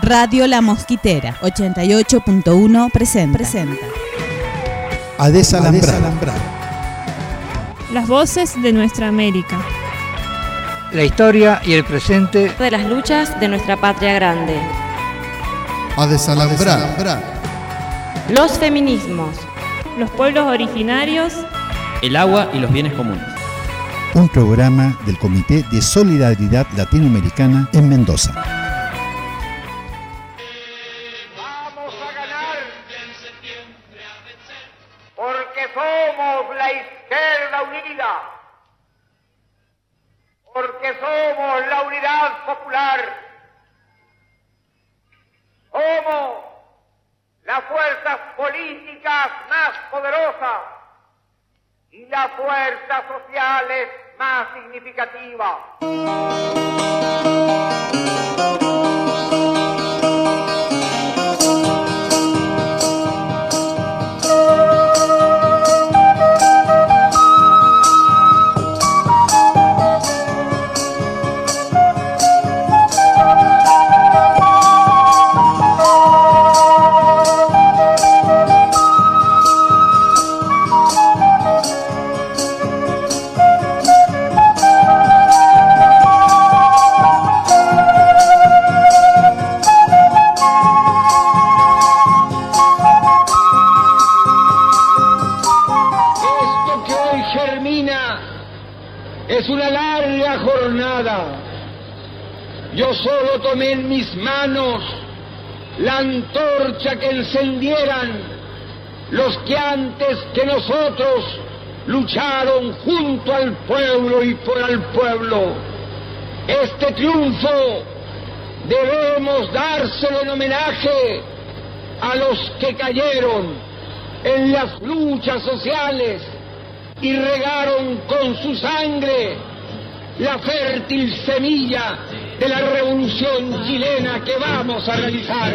Radio La Mosquitera 88.1 presenta A Desalambrar. Las voces de nuestra América. La historia y el presente de las luchas de nuestra patria grande. A Desalambrar. Los feminismos. Los pueblos originarios. El agua y los bienes comunes. Un programa del Comité de Solidaridad Latinoamericana en Mendoza. Vamos a ganar porque somos la izquierda unida, porque somos la unidad popular, somos las fuerzas políticas más poderosas y las fuerzas sociales más significativas. Es una larga jornada. Yo solo tomé en mis manos la antorcha que encendieran los que antes que nosotros lucharon junto al pueblo y por el pueblo. Este triunfo debemos dárselo en homenaje a los que cayeron en las luchas sociales y regaron con su sangre la fértil semilla de la revolución chilena que vamos a realizar.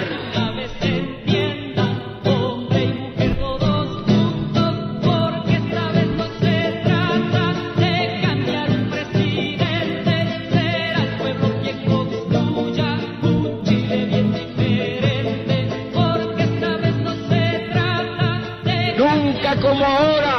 Nunca como ahora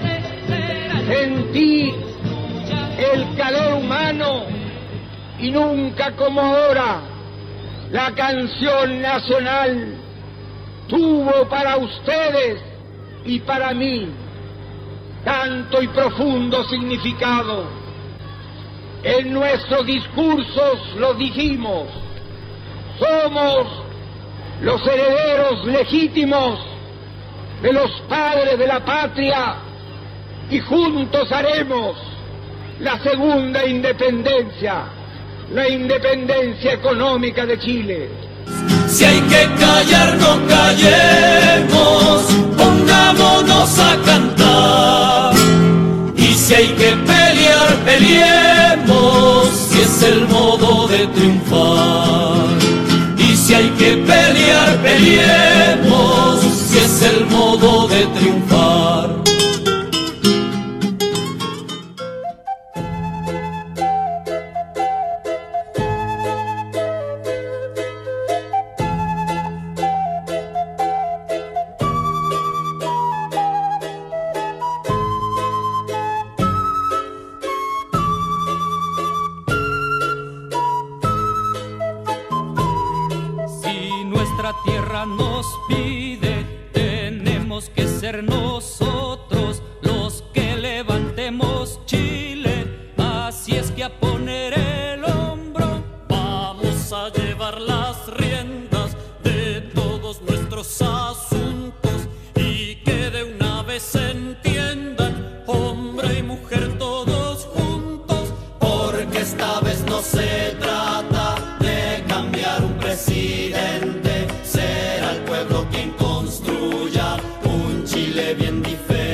sentí el calor humano y nunca como ahora la canción nacional tuvo para ustedes y para mí tanto y profundo significado. En nuestros discursos lo dijimos, somos los herederos legítimos de los padres de la patria y juntos haremos la segunda independencia, la independencia económica de Chile. Si hay que callar, no callemos, pongámonos a cantar. Y si hay que pelear, peleemos, si es el modo de triunfar. Y si hay que pelear, peleemos, si es el modo de triunfar. Tierra nos pide, tenemos que ser nosotros los que levantemos Chile, así es que a poner el hombro vamos a llevar las riendas de todos nuestros asuntos y que de una vez se entiendan hombre y mujer todos juntos, porque esta vez no se trata de cambiar un presidente. Será el pueblo quien construya un Chile bien diferente.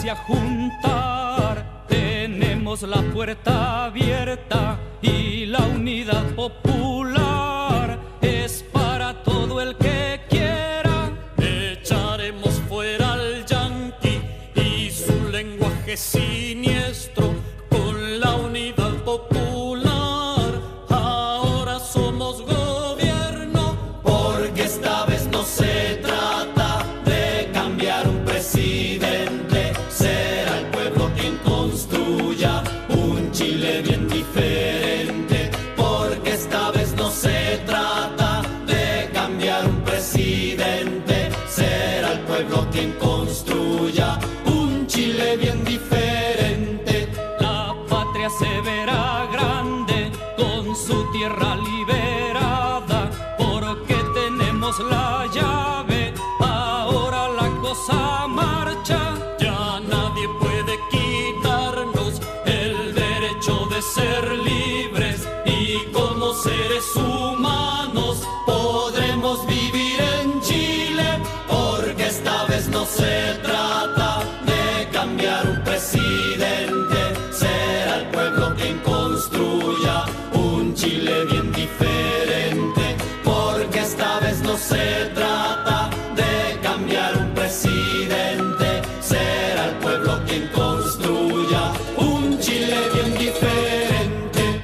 volverse a juntar. Tenemos la puerta abierta y la unidad popular es para todo el que quiera. Echaremos fuera al yanqui y su lenguaje siniestro con la unidad popular. Ahora somos gobierno, porque esta vez no se trata de cambiar un presidente. Será el pueblo quien construya un Chile bien diferente, porque esta vez no se trata de cambiar un presidente. Será el pueblo quien construya un Chile bien diferente. La patria se verá grande con su tierra liberada, porque tenemos la llave. Ahora la cosa marcha, ya nadie puede quitarnos el derecho de ser libres, y como seres humanos podremos vivir en Chile, porque esta vez no se trata de cambiar un presidente. Será el pueblo quien construya un Chile bien diferente, porque esta vez no se trata de cambiar un presidente. Será el pueblo quien construya un Chile bien diferente.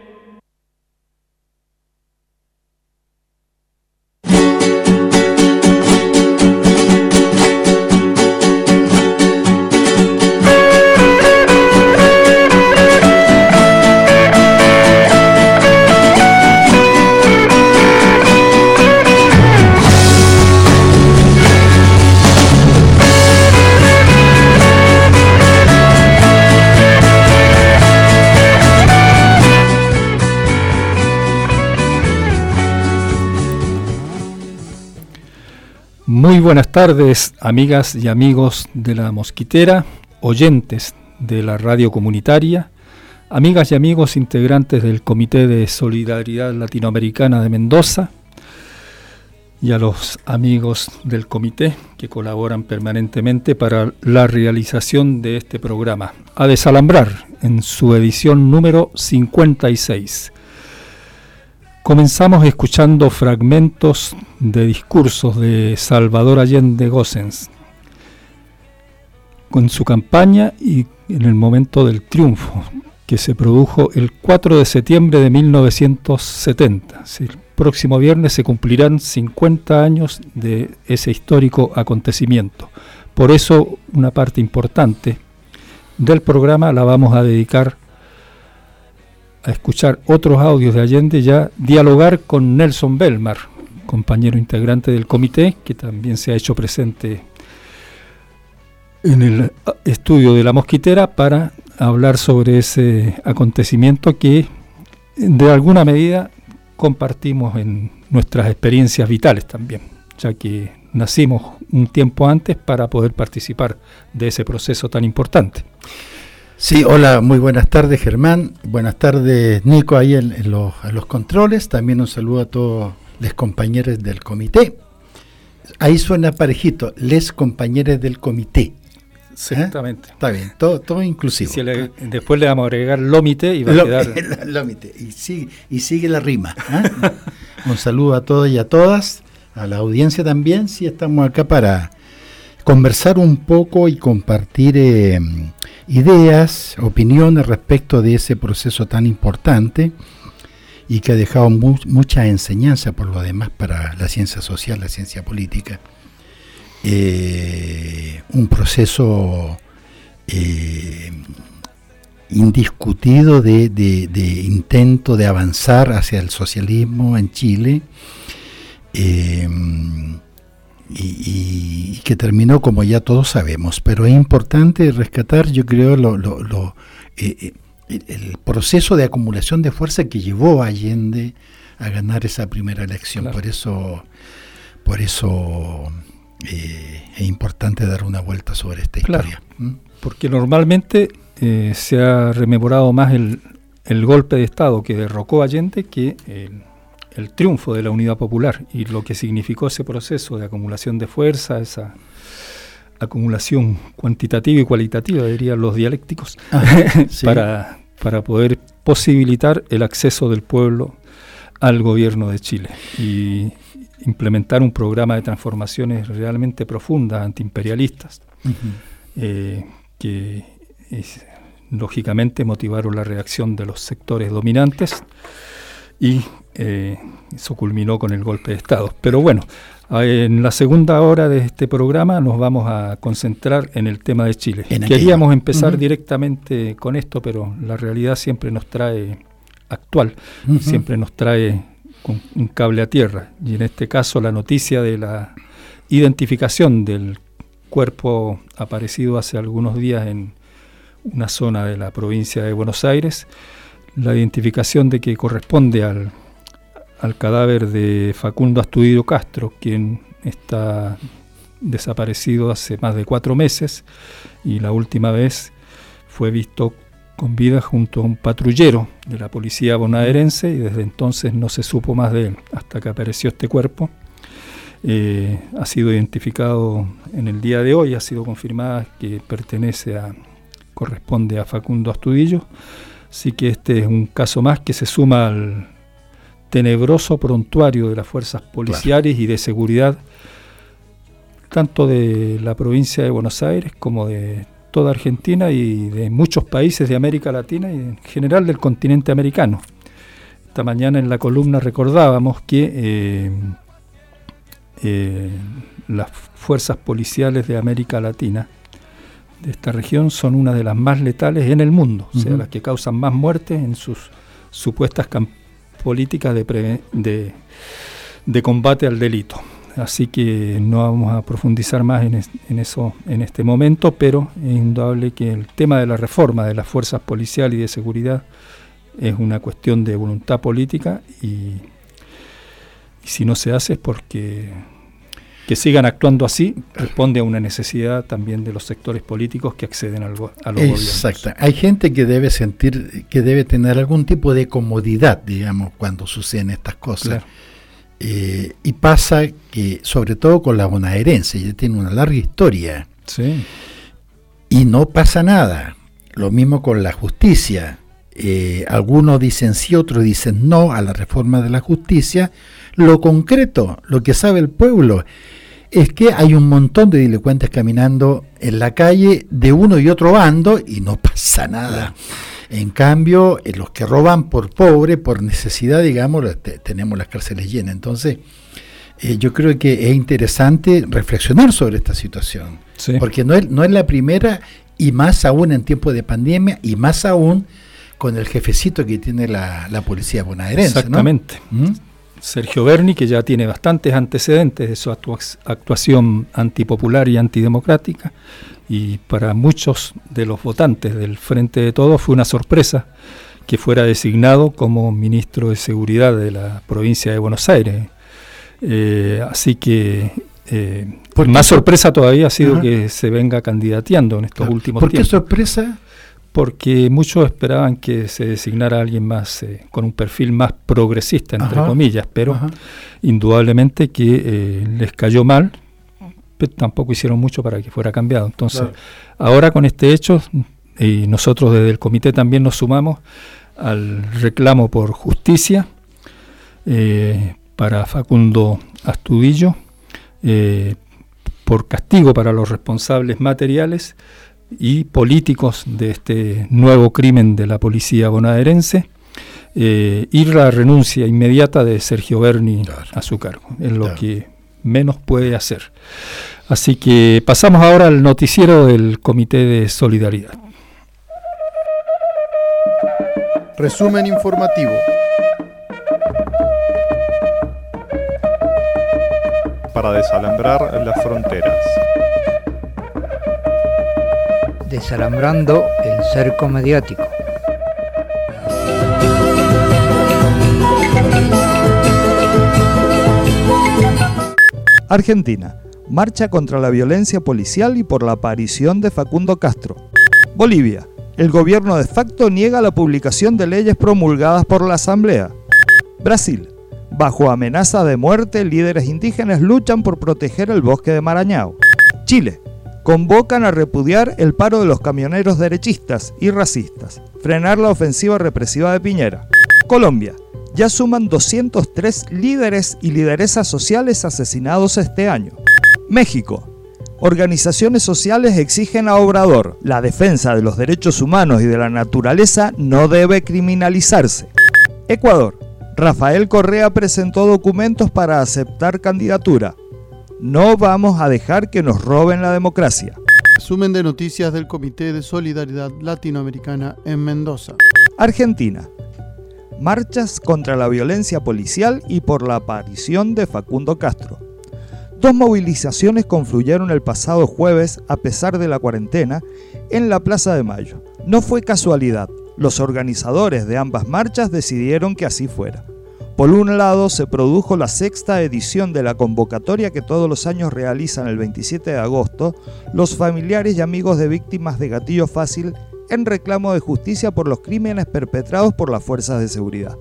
Muy buenas tardes, amigas y amigos de La Mosquitera, oyentes de la radio comunitaria, amigas y amigos integrantes del Comité de Solidaridad Latinoamericana de Mendoza, y a los amigos del comité que colaboran permanentemente para la realización de este programa, A Desalambrar, en su edición número 56. Comenzamos escuchando fragmentos de discursos de Salvador Allende Gossens con su campaña y en el momento del triunfo que se produjo el 4 de septiembre de 1970. El próximo viernes se cumplirán 50 años de ese histórico acontecimiento. Por eso una parte importante del programa la vamos a dedicar a escuchar otros audios de Allende, ya dialogar con Nelson Belmar, compañero integrante del comité, que también se ha hecho presente en el estudio de La Mosquitera para hablar sobre ese acontecimiento que de alguna medida compartimos en nuestras experiencias vitales también, ya que nacimos un tiempo antes para poder participar de ese proceso tan importante. Sí, hola, muy buenas tardes, Germán. Buenas tardes, Nico, ahí en los controles. También un saludo a todos los compañeros del comité. Ahí suena parejito, les compañeros del comité. Exactamente. Está bien, todo inclusivo. Si después le vamos a agregar lomite y va a quedar... Lomite, y sigue la rima. Un saludo a todos y a todas, a la audiencia también. Sí, estamos acá para conversar un poco y compartir ideas, opiniones respecto de ese proceso tan importante y que ha dejado mucha enseñanza por lo demás para la ciencia social, la ciencia política. Un proceso indiscutido de intento de avanzar hacia el socialismo en Chile, y que terminó como ya todos sabemos, pero es importante rescatar, yo creo, el proceso de acumulación de fuerza que llevó a Allende a ganar esa primera elección. Claro. Por eso es importante dar una vuelta sobre esta historia. Claro, porque normalmente se ha rememorado más el golpe de Estado que derrocó a Allende que el triunfo de la Unidad Popular y lo que significó ese proceso de acumulación de fuerza, esa acumulación cuantitativa y cualitativa, dirían los dialécticos, sí. para poder posibilitar el acceso del pueblo al gobierno de Chile y implementar un programa de transformaciones realmente profundas, antiimperialistas, que lógicamente motivaron la reacción de los sectores dominantes y eso culminó con el golpe de Estado. Pero bueno, en la segunda hora de este programa nos vamos a concentrar en el tema de Chile. Queríamos empezar directamente con esto, pero la realidad siempre nos trae siempre nos trae con un cable a tierra. Y en este caso la noticia de la identificación del cuerpo aparecido hace algunos días en una zona de la provincia de Buenos Aires, la identificación de que corresponde al cadáver de Facundo Astudillo Castro, quien está desaparecido hace más de 4 meses y la última vez fue visto con vida junto a un patrullero de la policía bonaerense y desde entonces no se supo más de él hasta que apareció este cuerpo. Ha sido identificado en el día de hoy, ha sido confirmada que corresponde a Facundo Astudillo, así que este es un caso más que se suma al tenebroso prontuario de las fuerzas policiales y de seguridad, tanto de la provincia de Buenos Aires como de toda Argentina y de muchos países de América Latina y en general del continente americano. Esta mañana en la columna recordábamos que las fuerzas policiales de América Latina, de esta región, son una de las más letales en el mundo, o sea, las que causan más muertes en sus supuestas políticas de combate al delito. Así que no vamos a profundizar más en eso en este momento, pero es indudable que el tema de la reforma de las fuerzas policiales y de seguridad es una cuestión de voluntad política y si no se hace es porque que sigan actuando así responde a una necesidad también de los sectores políticos que acceden a los gobiernos. Exacto. Hay gente que debe sentir, que debe tener algún tipo de comodidad, digamos, cuando suceden estas cosas. Claro. Y pasa que, sobre todo con la bonaerense, ya tiene una larga historia. Sí. Y no pasa nada. Lo mismo con la justicia. Algunos dicen sí, otros dicen no a la reforma de la justicia. Lo concreto, lo que sabe el pueblo, es que hay un montón de delincuentes caminando en la calle de uno y otro bando y no pasa nada. En cambio, los que roban por pobre, por necesidad, digamos, tenemos las cárceles llenas. Entonces, yo creo que es interesante reflexionar sobre esta situación, porque no es la primera, y más aún en tiempos de pandemia, y más aún con el jefecito que tiene la policía bonaerense. Exactamente. ¿No? Sergio Berni, que ya tiene bastantes antecedentes de su actuación antipopular y antidemocrática, y para muchos de los votantes del Frente de Todos fue una sorpresa que fuera designado como ministro de Seguridad de la provincia de Buenos Aires. Así que más sorpresa todavía ha sido que se venga candidateando en estos últimos tiempos. ¿Por qué sorpresa? Porque muchos esperaban que se designara a alguien más con un perfil más progresista, entre comillas, pero indudablemente que les cayó mal, pero tampoco hicieron mucho para que fuera cambiado. Entonces, ahora con este hecho, y nosotros desde el comité también nos sumamos al reclamo por justicia para Facundo Astudillo, por castigo para los responsables materiales y políticos de este nuevo crimen de la policía bonaerense, y la renuncia inmediata de Sergio Berni a su cargo. Es lo que menos puede hacer. Así que pasamos ahora al noticiero del Comité de Solidaridad. Resumen informativo. Para desalambrar las fronteras. Desalambrando el cerco mediático. Argentina. Marcha contra la violencia policial y por la aparición de Facundo Castro. Bolivia. El gobierno de facto niega la publicación de leyes promulgadas por la Asamblea. Brasil. Bajo amenaza de muerte, líderes indígenas luchan por proteger el bosque de Maranhão. Chile. convocan a repudiar el paro de los camioneros derechistas y racistas, frenar la ofensiva represiva de Piñera. Colombia. Ya suman 203 líderes y lideresas sociales asesinados este año. México. Organizaciones sociales exigen a Obrador: la defensa de los derechos humanos y de la naturaleza no debe criminalizarse. Ecuador. Rafael Correa presentó documentos para aceptar candidatura. No vamos a dejar que nos roben la democracia. Resumen de noticias del Comité de Solidaridad Latinoamericana en Mendoza. Argentina. Marchas contra la violencia policial y por la aparición de Facundo Castro. 2 movilizaciones confluyeron el pasado jueves, a pesar de la cuarentena, en la Plaza de Mayo. No fue casualidad. Los organizadores de ambas marchas decidieron que así fuera. Por un lado, se produjo la 6ª edición de la convocatoria que todos los años realizan el 27 de agosto los familiares y amigos de víctimas de gatillo fácil en reclamo de justicia por los crímenes perpetrados por las fuerzas de seguridad.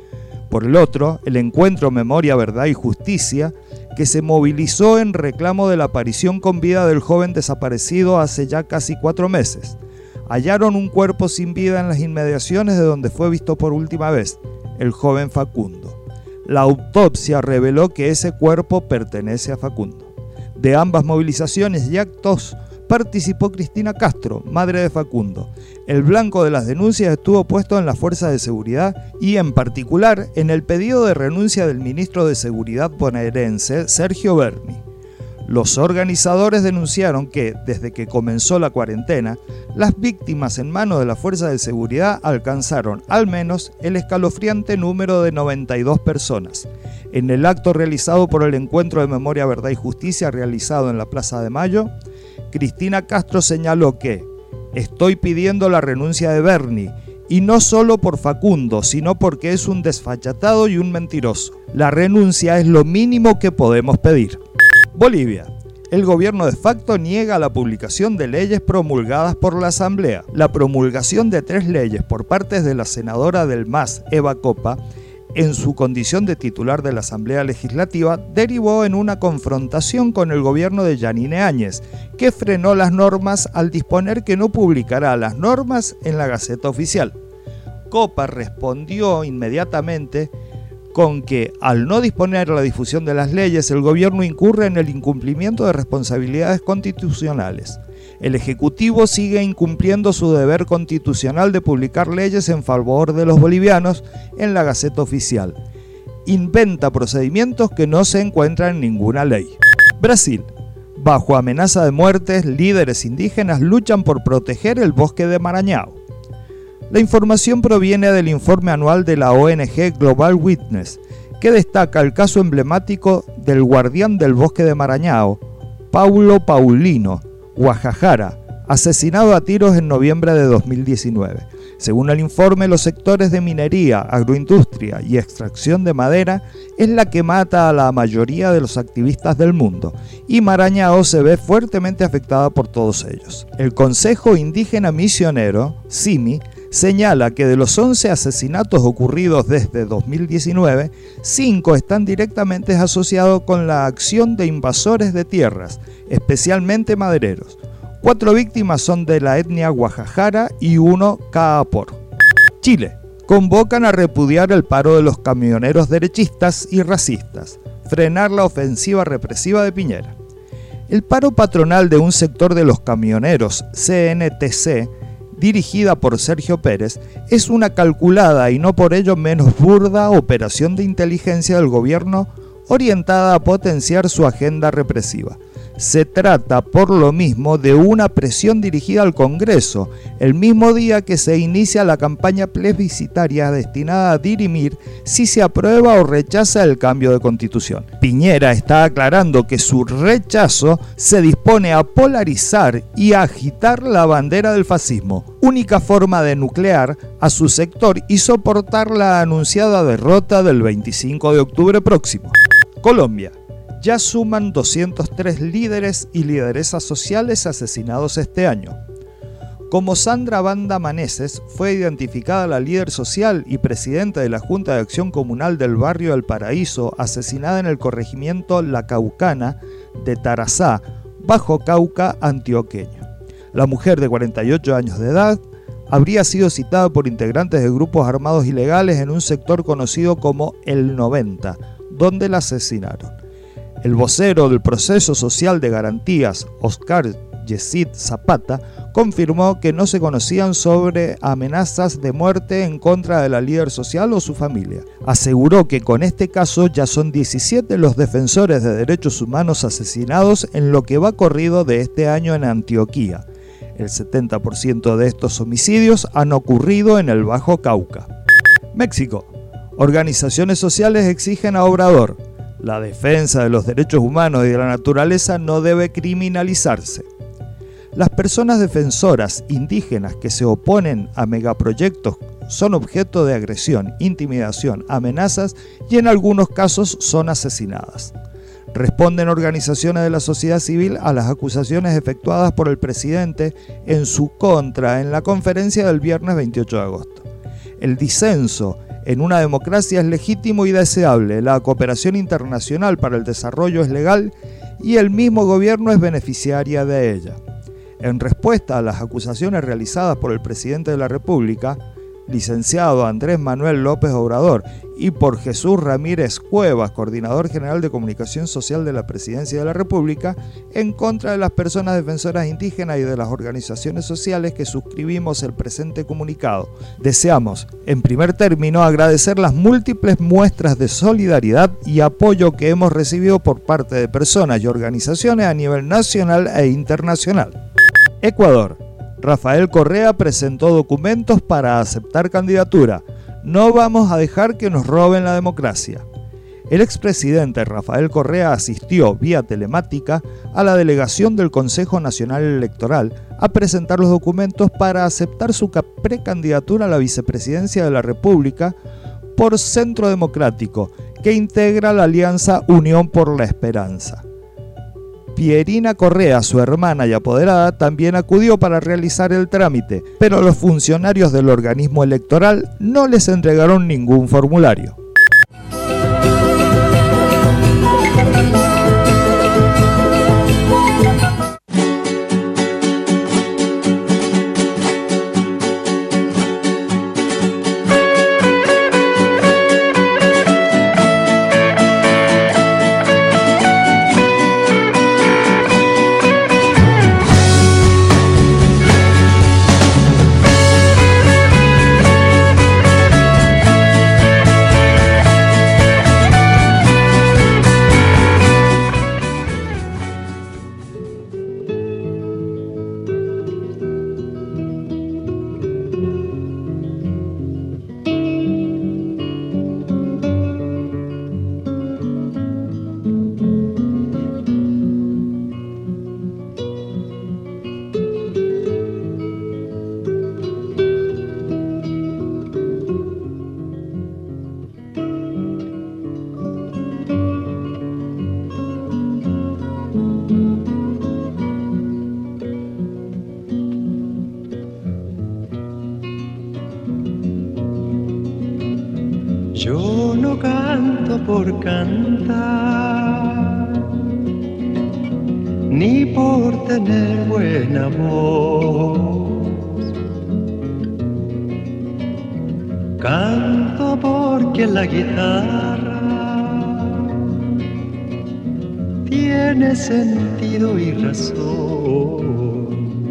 Por el otro, el encuentro Memoria, Verdad y Justicia, que se movilizó en reclamo de la aparición con vida del joven desaparecido hace ya casi 4 meses. Hallaron un cuerpo sin vida en las inmediaciones de donde fue visto por última vez, el joven Facundo. La autopsia reveló que ese cuerpo pertenece a Facundo. De ambas movilizaciones y actos participó Cristina Castro, madre de Facundo. El blanco de las denuncias estuvo puesto en las fuerzas de seguridad y, en particular, en el pedido de renuncia del ministro de Seguridad bonaerense, Sergio Berni. Los organizadores denunciaron que, desde que comenzó la cuarentena, las víctimas en manos de las fuerzas de seguridad alcanzaron, al menos, el escalofriante número de 92 personas. En el acto realizado por el Encuentro de Memoria, Verdad y Justicia realizado en la Plaza de Mayo, Cristina Castro señaló que «Estoy pidiendo la renuncia de Berni, y no solo por Facundo, sino porque es un desfachatado y un mentiroso. La renuncia es lo mínimo que podemos pedir». Bolivia. El gobierno de facto niega la publicación de leyes promulgadas por la Asamblea. La promulgación de 3 leyes por parte de la senadora del MAS, Eva Copa, en su condición de titular de la Asamblea Legislativa, derivó en una confrontación con el gobierno de Yanine Áñez, que frenó las normas al disponer que no publicará las normas en la Gaceta Oficial. Copa respondió inmediatamente con que, al no disponer la difusión de las leyes, el gobierno incurre en el incumplimiento de responsabilidades constitucionales. El Ejecutivo sigue incumpliendo su deber constitucional de publicar leyes en favor de los bolivianos en la Gaceta Oficial. Inventa procedimientos que no se encuentran en ninguna ley. Brasil. Bajo amenaza de muertes, líderes indígenas luchan por proteger el bosque de Maranhão. La información proviene del informe anual de la ONG Global Witness, que destaca el caso emblemático del guardián del bosque de Maranhão, Paulo Paulino Guajajara, asesinado a tiros en noviembre de 2019. Según el informe, los sectores de minería, agroindustria y extracción de madera es la que mata a la mayoría de los activistas del mundo, y Maranhão se ve fuertemente afectada por todos ellos. El Consejo Indígena Misionero, CIMI, señala que de los 11 asesinatos ocurridos desde 2019, 5 están directamente asociados con la acción de invasores de tierras, especialmente madereros. 4 víctimas son de la etnia Guajajara y 1 Kaapor. Chile. Convocan a repudiar el paro de los camioneros derechistas y racistas, frenar la ofensiva represiva de Piñera. El paro patronal de un sector de los camioneros, CNTC, dirigida por Sergio Pérez, es una calculada y no por ello menos burda operación de inteligencia del gobierno orientada a potenciar su agenda represiva. Se trata, por lo mismo, de una presión dirigida al Congreso, el mismo día que se inicia la campaña plebiscitaria destinada a dirimir si se aprueba o rechaza el cambio de constitución. Piñera está aclarando que su rechazo se dispone a polarizar y a agitar la bandera del fascismo, única forma de nuclear a su sector y soportar la anunciada derrota del 25 de octubre próximo. Colombia. Ya suman 203 líderes y lideresas sociales asesinados este año. Como Sandra Banda Maneses, fue identificada la líder social y presidenta de la Junta de Acción Comunal del barrio El Paraíso, asesinada en el corregimiento La Caucana de Tarazá, Bajo Cauca antioqueño. La mujer de 48 años de edad habría sido citada por integrantes de grupos armados ilegales en un sector conocido como El 90, donde la asesinaron. El vocero del Proceso Social de Garantías, Oscar Yesid Zapata, confirmó que no se conocían sobre amenazas de muerte en contra de la líder social o su familia. Aseguró que con este caso ya son 17 los defensores de derechos humanos asesinados en lo que va corrido de este año en Antioquía. El 70% de estos homicidios han ocurrido en el Bajo Cauca. México. Organizaciones sociales exigen a Obrador: la defensa de los derechos humanos y de la naturaleza no debe criminalizarse. Las personas defensoras indígenas que se oponen a megaproyectos son objeto de agresión, intimidación, amenazas y en algunos casos son asesinadas. Responden organizaciones de la sociedad civil a las acusaciones efectuadas por el presidente en su contra en la conferencia del viernes 28 de agosto. El disenso en una democracia es legítimo y deseable, la cooperación internacional para el desarrollo es legal y el mismo gobierno es beneficiaria de ella. En respuesta a las acusaciones realizadas por el presidente de la República, licenciado Andrés Manuel López Obrador, y por Jesús Ramírez Cuevas, coordinador general de comunicación social de la Presidencia de la República, en contra de las personas defensoras indígenas y de las organizaciones sociales que suscribimos el presente comunicado. Deseamos, en primer término, agradecer las múltiples muestras de solidaridad y apoyo que hemos recibido por parte de personas y organizaciones a nivel nacional e internacional. Ecuador. Rafael Correa presentó documentos para aceptar candidatura. No vamos a dejar que nos roben la democracia. El expresidente Rafael Correa asistió vía telemática a la delegación del Consejo Nacional Electoral a presentar los documentos para aceptar su precandidatura a la vicepresidencia de la República por Centro Democrático, que integra la alianza Unión por la Esperanza. Pierina Correa, su hermana y apoderada, también acudió para realizar el trámite, pero los funcionarios del organismo electoral no les entregaron ningún formulario. Yo no canto por cantar, ni por tener buena voz. Canto porque la guitarra tiene sentido y razón,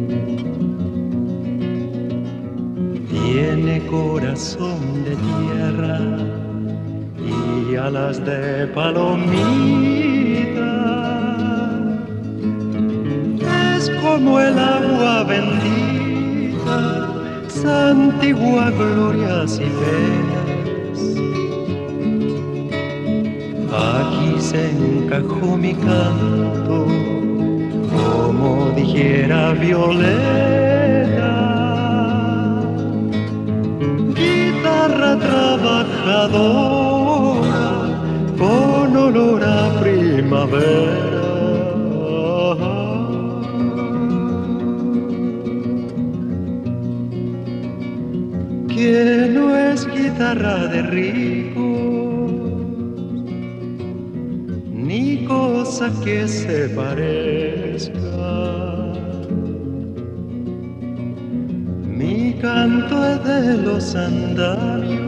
tiene corazón de tierra y alas de palomita. Es como el agua bendita, santigua glorias y penas. Aquí se encajó mi canto, como dijera Violeta. Guitarra trabajadora, con olor a primavera. Que no es guitarra de rico, ni cosa cosa que se parezca. Mi canto es de los andamios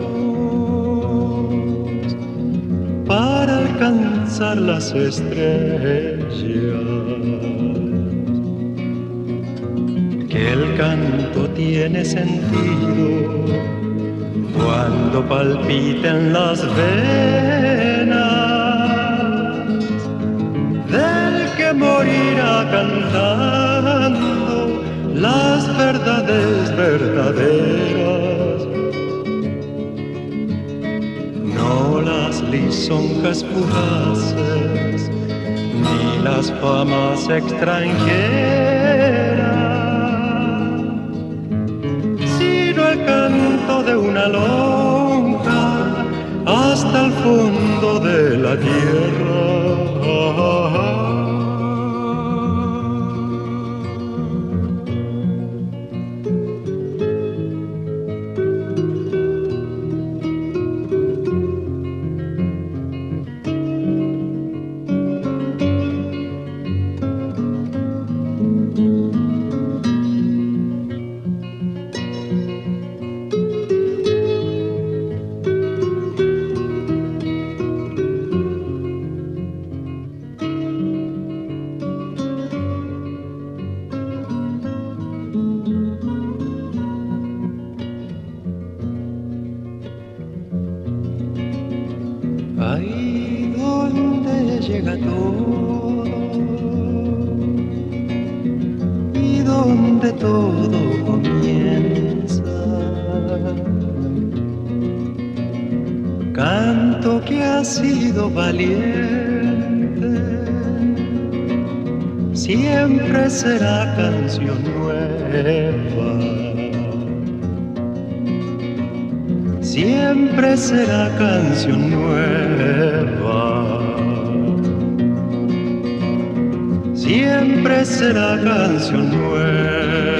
para alcanzar las estrellas. Que el canto tiene sentido cuando palpiten las venas del que morirá cantando las verdades verdaderas, no las lisonjas fugaces ni las famas extranjeras, sino el canto de una lonja hasta el fondo de la tierra. Ahí donde llega todo y donde todo comienza, canto que ha sido valiente, siempre será canción nueva. Siempre será canción nueva. Siempre será canción nueva.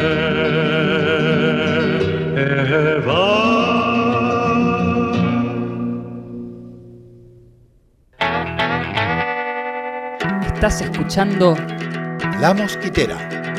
Estás escuchando La Mosquitera.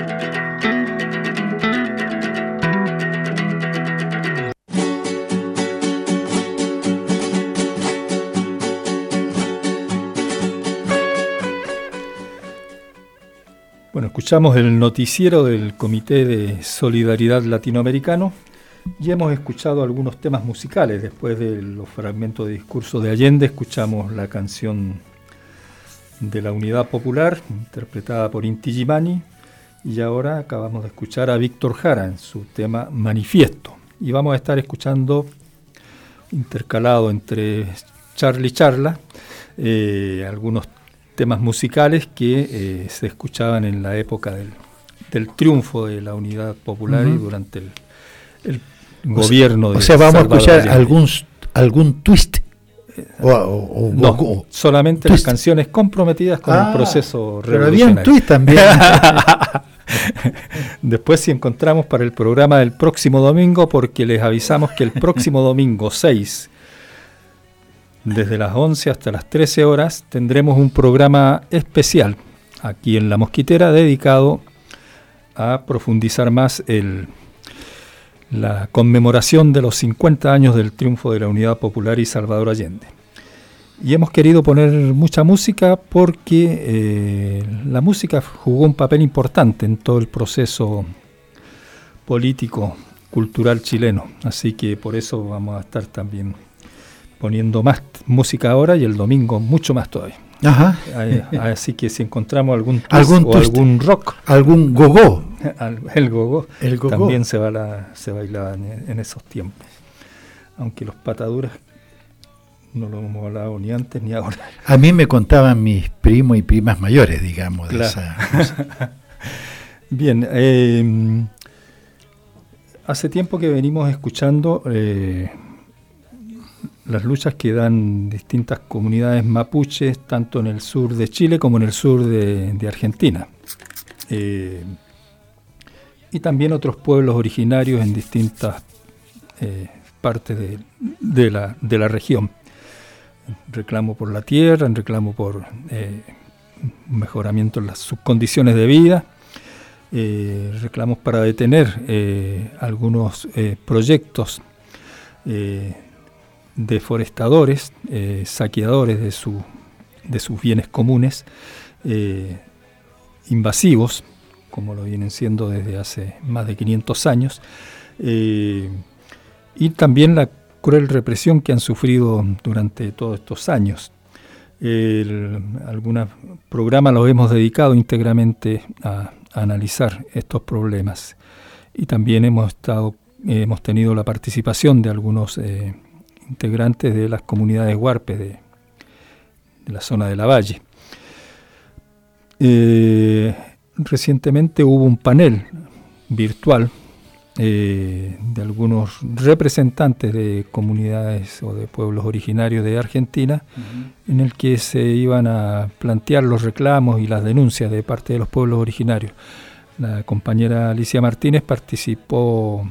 Bueno, escuchamos el noticiero del Comité de Solidaridad Latinoamericano y hemos escuchado algunos temas musicales. Después de los fragmentos de discurso de Allende, escuchamos la canción de la Unidad Popular, interpretada por Inti Illimani, y ahora acabamos de escuchar a Víctor Jara en su tema Manifiesto. Y vamos a estar escuchando, intercalado entre charla y charla, algunos temas musicales que se escuchaban en la época del triunfo de la Unidad Popular y durante el gobierno de Salvador Allende. O sea, vamos a escuchar algún twist. No, solamente twist. Las canciones comprometidas con el proceso revolucionario. Pero había un twist también. Después, si encontramos para el programa del próximo domingo, porque les avisamos que el próximo domingo 6, desde las 11 hasta las 13 horas, tendremos un programa especial aquí en La Mosquitera dedicado a profundizar más la conmemoración de los 50 años del triunfo de la Unidad Popular y Salvador Allende. Y hemos querido poner mucha música porque la música jugó un papel importante en todo el proceso político, cultural chileno. Así que por eso vamos a estar también poniendo más música ahora y el domingo mucho más todavía. Ajá. Así que si encontramos algún algún rock, algún gogó, el gogó también se bailaba en esos tiempos. Aunque los pataduras no lo hemos hablado ni antes ni ahora. A mí me contaban mis primos y primas mayores, digamos, de esa cosa. Bien, hace tiempo que venimos escuchando las luchas que dan distintas comunidades mapuches, tanto en el sur de Chile como en el sur de Argentina. Y también otros pueblos originarios en distintas partes de la región. Reclamo por la tierra, reclamo por mejoramiento en sus condiciones de vida, reclamos para detener algunos proyectos deforestadores, saqueadores de sus bienes comunes, invasivos, como lo vienen siendo desde hace más de 500 años, y también la cruel represión que han sufrido durante todos estos años. Algunos programas los hemos dedicado íntegramente a analizar estos problemas, y también hemos tenido la participación de algunos integrantes de las comunidades huarpes de la zona de la Valle. Recientemente hubo un panel virtual de algunos representantes de comunidades o de pueblos originarios de Argentina, en el que se iban a plantear los reclamos y las denuncias de parte de los pueblos originarios. La compañera Alicia Martínez participó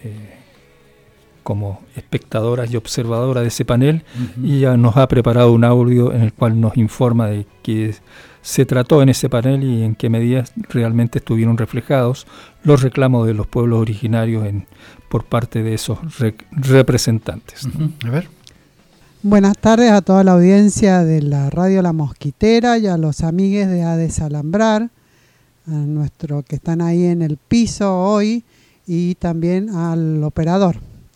como espectadora y observadora de ese panel, y ya nos ha preparado un audio en el cual nos informa de qué se trató en ese panel y en qué medidas realmente estuvieron reflejados los reclamos de los pueblos originarios por parte de esos representantes. A ver. Buenas tardes a toda la audiencia de la Radio La Mosquitera y a los amigues de A Desalambrar, a nuestro que están ahí en el piso hoy, y también al operador.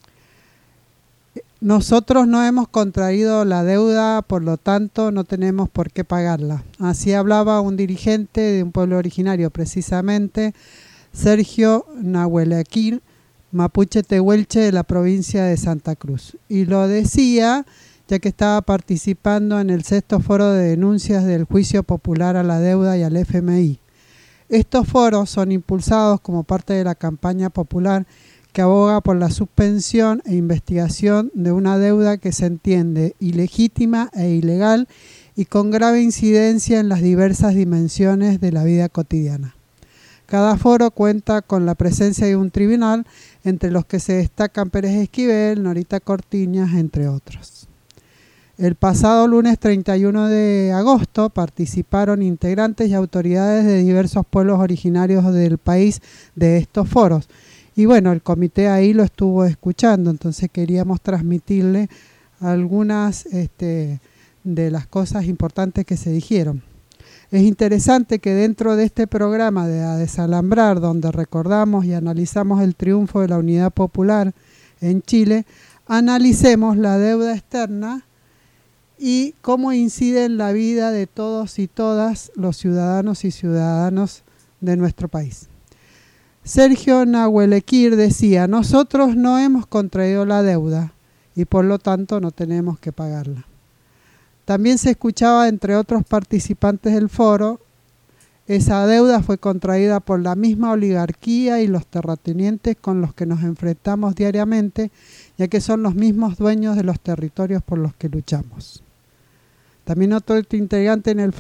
Nosotros no hemos contraído la deuda, por lo tanto no tenemos por qué pagarla. Así hablaba un dirigente de un pueblo originario, precisamente Sergio Nahuelequil, mapuche tehuelche de la provincia de Santa Cruz. Y lo decía ya que estaba participando en el 6º foro de denuncias del juicio popular a la deuda y al FMI. Estos foros son impulsados como parte de la campaña popular que aboga por la suspensión e investigación de una deuda que se entiende ilegítima e ilegal y con grave incidencia en las diversas dimensiones de la vida cotidiana. Cada foro cuenta con la presencia de un tribunal, entre los que se destacan Pérez Esquivel, Norita Cortiñas, entre otros. El pasado lunes 31 de agosto participaron integrantes y autoridades de diversos pueblos originarios del país de estos foros. Y bueno, el comité ahí lo estuvo escuchando, entonces queríamos transmitirle algunas de las cosas importantes que se dijeron. Es interesante que dentro de este programa de A Desalambrar, donde recordamos y analizamos el triunfo de la Unidad Popular en Chile, analicemos la deuda externa y cómo incide en la vida de todos y todas los ciudadanos y ciudadanas de nuestro país. Sergio Nahuelequil decía: nosotros no hemos contraído la deuda y por lo tanto no tenemos que pagarla. También se escuchaba, entre otros participantes del foro, esa deuda fue contraída por la misma oligarquía y los terratenientes con los que nos enfrentamos diariamente, ya que son los mismos dueños de los territorios por los que luchamos. También otro integrante en el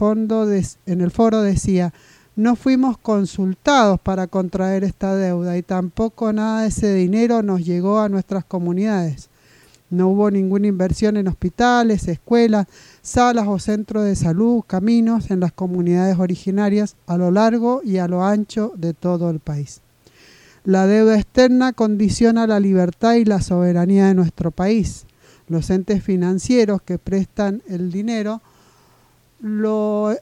foro decía: no fuimos consultados para contraer esta deuda y tampoco nada de ese dinero nos llegó a nuestras comunidades. No hubo ninguna inversión en hospitales, escuelas, salas o centros de salud, caminos en las comunidades originarias a lo largo y a lo ancho de todo el país. La deuda externa condiciona la libertad y la soberanía de nuestro país. Los entes financieros que prestan el dinero lo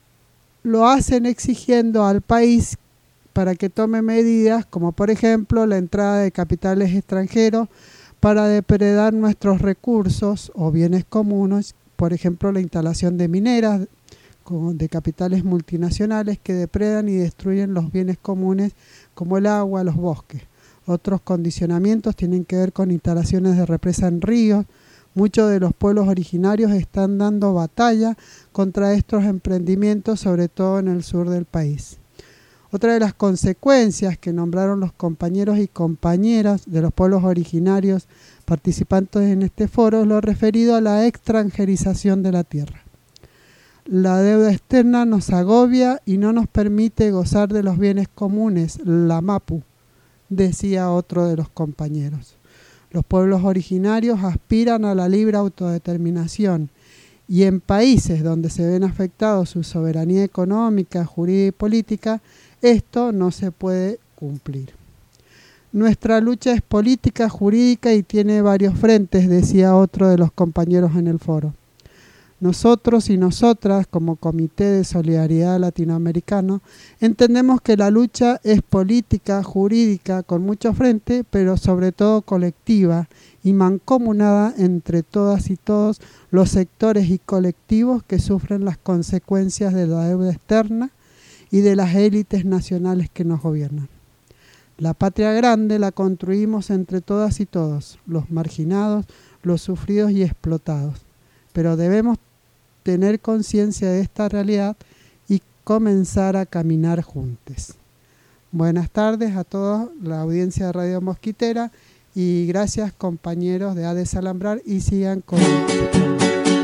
hacen exigiendo al país para que tome medidas como por ejemplo la entrada de capitales extranjeros para depredar nuestros recursos o bienes comunes, por ejemplo la instalación de mineras de capitales multinacionales que depredan y destruyen los bienes comunes como el agua, los bosques. Otros condicionamientos tienen que ver con instalaciones de represa en ríos. Muchos de los pueblos originarios están dando batalla contra estos emprendimientos, sobre todo en el sur del país. Otra de las consecuencias que nombraron los compañeros y compañeras de los pueblos originarios participantes en este foro es lo referido a la extranjerización de la tierra. La deuda externa nos agobia y no nos permite gozar de los bienes comunes, la MAPU, decía otro de los compañeros. Los pueblos originarios aspiran a la libre autodeterminación y en países donde se ven afectados su soberanía económica, jurídica y política, esto no se puede cumplir. Nuestra lucha es política, jurídica y tiene varios frentes, decía otro de los compañeros en el foro. Nosotros y nosotras, como Comité de Solidaridad Latinoamericano, entendemos que la lucha es política, jurídica, con mucho frente, pero sobre todo colectiva y mancomunada entre todas y todos los sectores y colectivos que sufren las consecuencias de la deuda externa y de las élites nacionales que nos gobiernan. La patria grande la construimos entre todas y todos, los marginados, los sufridos y explotados, pero debemos tener conciencia de esta realidad y comenzar a caminar juntos. Buenas tardes a toda la audiencia de Radio Mosquitera y gracias compañeros de ADES Alambrar y sigan con el programa.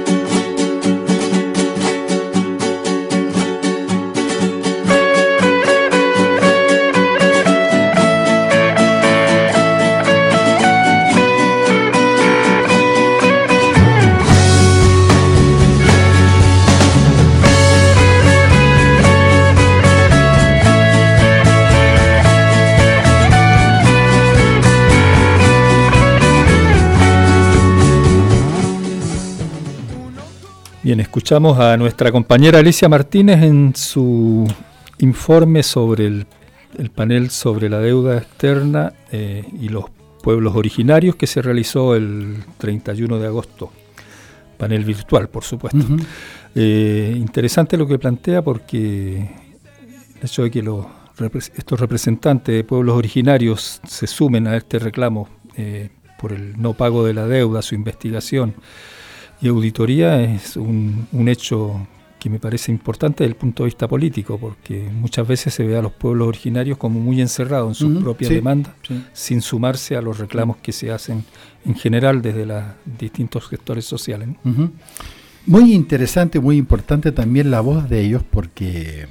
Bien, escuchamos a nuestra compañera Alicia Martínez en su informe sobre el panel sobre la deuda externa y los pueblos originarios que se realizó el 31 de agosto. Panel virtual, por supuesto. Uh-huh. Interesante lo que plantea porque el hecho de que estos representantes de pueblos originarios se sumen a este reclamo por el no pago de la deuda, su investigación y auditoría es un hecho que me parece importante desde el punto de vista político, porque muchas veces se ve a los pueblos originarios como muy encerrados en sus propias demandas, sin sumarse a los reclamos que se hacen en general desde los distintos sectores sociales, ¿no? Uh-huh. Muy interesante, muy importante también la voz de ellos, porque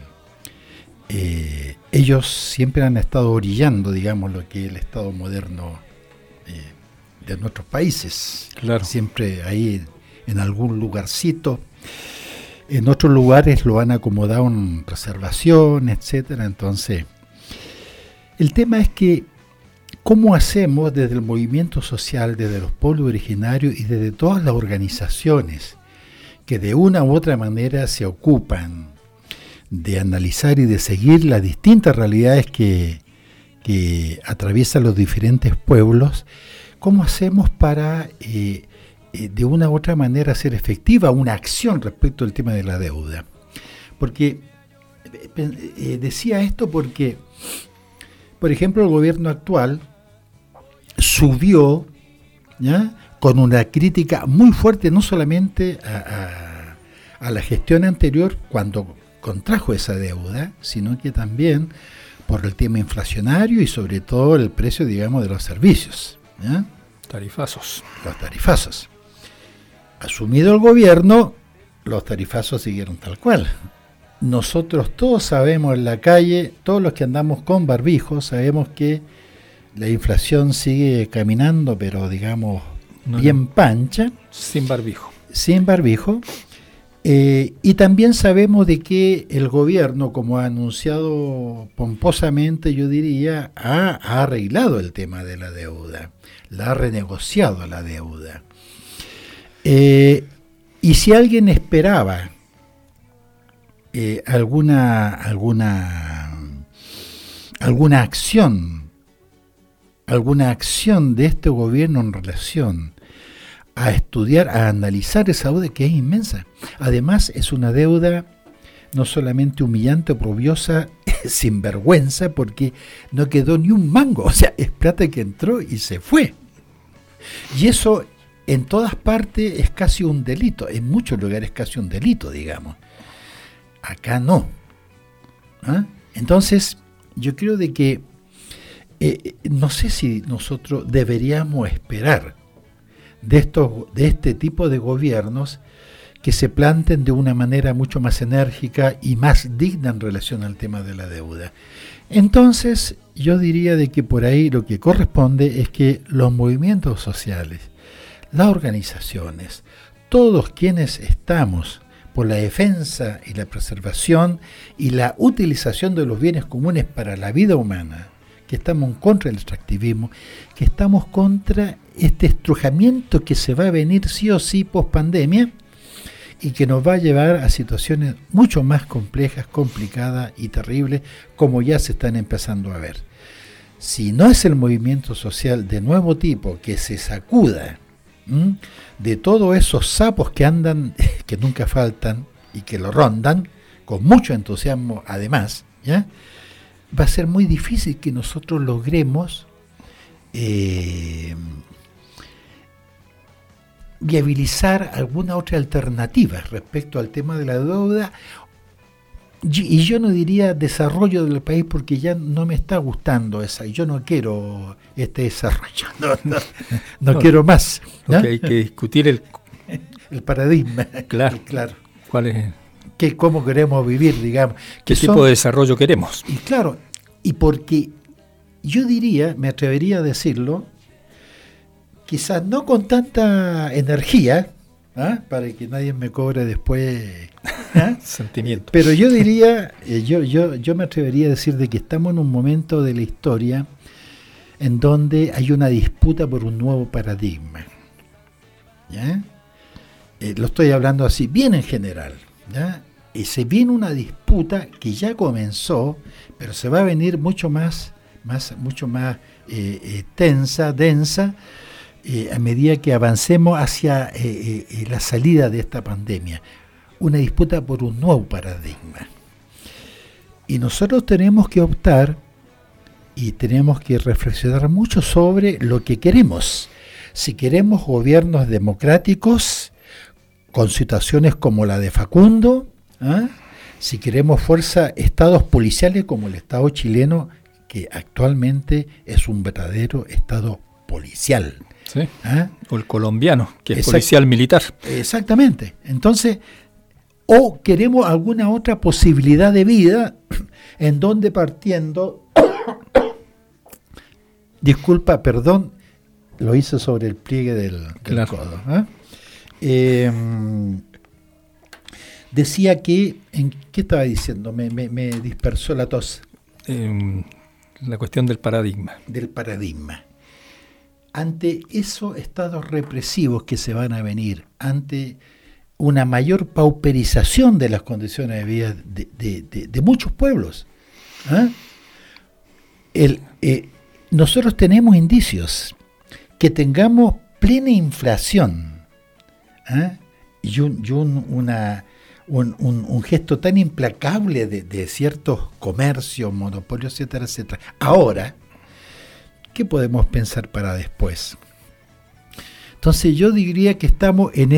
ellos siempre han estado orillando, digamos, lo que es el Estado moderno de nuestros países. Claro. Siempre ahí en algún lugarcito. En otros lugares lo han acomodado en preservación, etcétera. Entonces, el tema es que ¿cómo hacemos desde el movimiento social, desde los pueblos originarios y desde todas las organizaciones que de una u otra manera se ocupan de analizar y de seguir las distintas realidades que atraviesan los diferentes pueblos? ¿Cómo hacemos para de una u otra manera hacer efectiva una acción respecto al tema de la deuda? Porque decía esto porque, por ejemplo, el gobierno actual subió, ¿ya?, con una crítica muy fuerte, no solamente a la gestión anterior cuando contrajo esa deuda, sino que también por el tema inflacionario y sobre todo el precio, digamos, de los servicios, ¿ya? Tarifazos. Los tarifazos. Asumido el gobierno, los tarifazos siguieron tal cual. Nosotros todos sabemos en la calle, todos los que andamos con barbijos, sabemos que la inflación sigue caminando, pero digamos bien pancha. Sin barbijo. Sin barbijo. Y también sabemos de que el gobierno, como ha anunciado pomposamente, yo diría, ha arreglado el tema de la deuda, la ha renegociado la deuda. Y si alguien esperaba alguna acción de este gobierno en relación a estudiar, a analizar esa deuda, que es inmensa. Además, es una deuda no solamente humillante, oprobiosa, sinvergüenza, porque no quedó ni un mango. O sea, es plata que entró y se fue. Y eso en todas partes es casi un delito. En muchos lugares es casi un delito, digamos. Acá no. ¿Ah? Entonces, yo creo de que no sé si nosotros deberíamos esperar de este tipo de gobiernos que se planten de una manera mucho más enérgica y más digna en relación al tema de la deuda. Entonces, yo diría de que por ahí lo que corresponde es que los movimientos sociales, las organizaciones, todos quienes estamos por la defensa y la preservación y la utilización de los bienes comunes para la vida humana, que estamos en contra del extractivismo, que estamos contra este estrujamiento que se va a venir sí o sí post pandemia y que nos va a llevar a situaciones mucho más complejas, complicadas y terribles, como ya se están empezando a ver. Si no es el movimiento social de nuevo tipo que se sacuda de todos esos sapos que andan, que nunca faltan y que lo rondan, con mucho entusiasmo además, ¿ya? Va a ser muy difícil que nosotros logremos viabilizar alguna otra alternativa respecto al tema de la deuda, y yo no diría desarrollo del país, porque ya no me está gustando esa, yo no quiero este desarrollo, no quiero más, ¿no? Hay que discutir el paradigma. Claro. ¿Cuál es? ¿Cómo queremos vivir, digamos? ¿Qué tipo de desarrollo queremos? Y claro, y porque yo diría, me atrevería a decirlo, quizás no con tanta energía, para que nadie me cobre después sentimiento, pero yo diría, yo me atrevería a decir de que estamos en un momento de la historia en donde hay una disputa por un nuevo paradigma, ¿ya? Lo estoy hablando así bien en general, ¿ya? Y se viene una disputa que ya comenzó, pero se va a venir mucho más tensa, densa, a medida que avancemos hacia la salida de esta pandemia. Una disputa por un nuevo paradigma. Y nosotros tenemos que optar y tenemos que reflexionar mucho sobre lo que queremos. Si queremos gobiernos democráticos, con situaciones como la de Facundo, si queremos estados policiales como el Estado chileno, que actualmente es un verdadero Estado policial. Sí. O el colombiano, que es policial militar. Exactamente. Entonces, o queremos alguna otra posibilidad de vida en donde partiendo, disculpa, perdón, lo hice sobre el pliegue del codo. Decía que, ¿qué estaba diciendo? Me dispersó la tos. La cuestión del paradigma. Del paradigma. Ante esos estados represivos que se van a venir, ante una mayor pauperización de las condiciones de vida de muchos pueblos, nosotros tenemos indicios que tengamos plena inflación, y un gesto tan implacable de ciertos comercios, monopolios, etcétera, etcétera. Ahora, ¿qué podemos pensar para después? Entonces yo diría que estamos en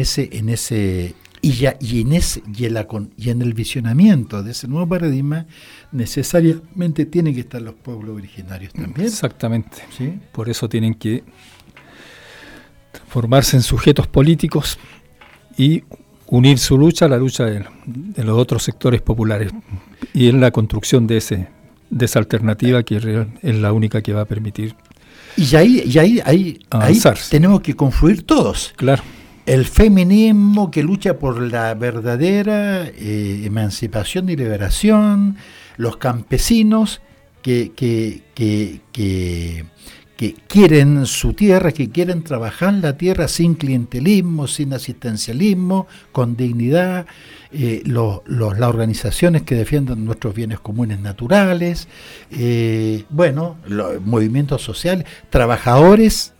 el visionamiento de ese nuevo paradigma. Necesariamente tienen que estar los pueblos originarios también. Exactamente. ¿Sí? Por eso tienen que transformarse en sujetos políticos y unir su lucha a la lucha de los otros sectores populares, y en la construcción de esa alternativa que es la única que va a permitir ahí tenemos que confluir todos. Claro. El feminismo que lucha por la verdadera emancipación y liberación, los campesinos que quieren su tierra, que quieren trabajar la tierra sin clientelismo, sin asistencialismo, con dignidad, las organizaciones que defienden nuestros bienes comunes naturales, los movimientos sociales, trabajadores,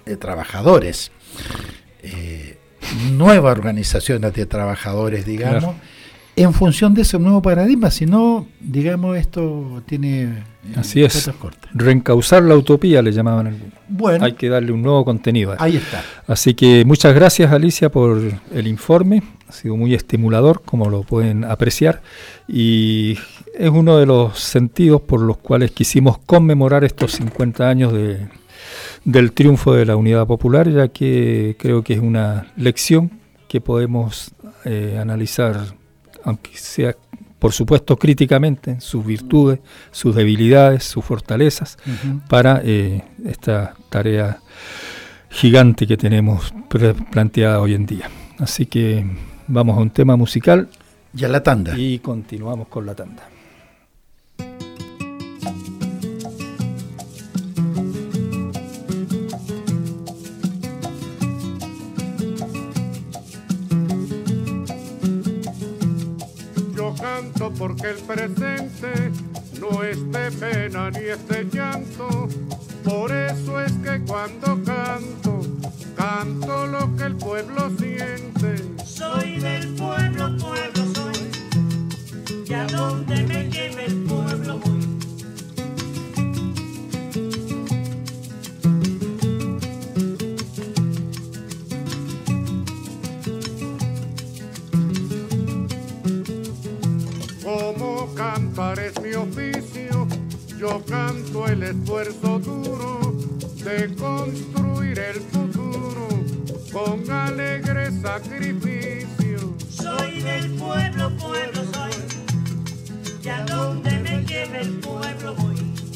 nuevas organizaciones de trabajadores, digamos, claro, en función de ese nuevo paradigma. Si no, digamos, esto tiene... Así es, reencauzar la utopía le llamaban algunos. Bueno, hay que darle un nuevo contenido. Ahí está. Así que muchas gracias, Alicia, por el informe. Ha sido muy estimulador, como lo pueden apreciar, y es uno de los sentidos por los cuales quisimos conmemorar estos 50 años del triunfo de la Unidad Popular, ya que creo que es una lección que podemos analizar, aunque sea, por supuesto, críticamente, sus virtudes, sus debilidades, sus fortalezas, para esta tarea gigante que tenemos planteada hoy en día. Así que vamos a un tema musical. Y a la tanda. Y continuamos con la tanda. Yo canto porque el presente no es de pena ni es de llanto. Por eso es que cuando canto, canto lo que el pueblo siente. Soy del pueblo, pueblo soy, y a donde me lleve el pueblo voy. Como cantar es mi oficio, yo canto el esfuerzo duro de construir el futuro con alegre sacrificio. Soy del pueblo, pueblo soy, y a donde me lleve el pueblo voy.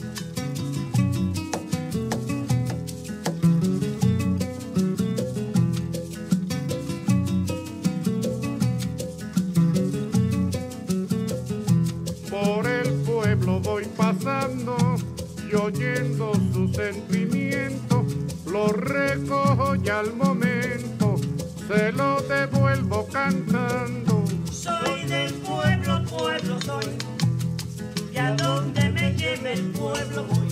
Por el pueblo voy pasando y oyendo su sentimiento, lo recojo y al momento se lo devuelvo cantando. Soy del pueblo, pueblo soy, y a donde me lleve el pueblo voy.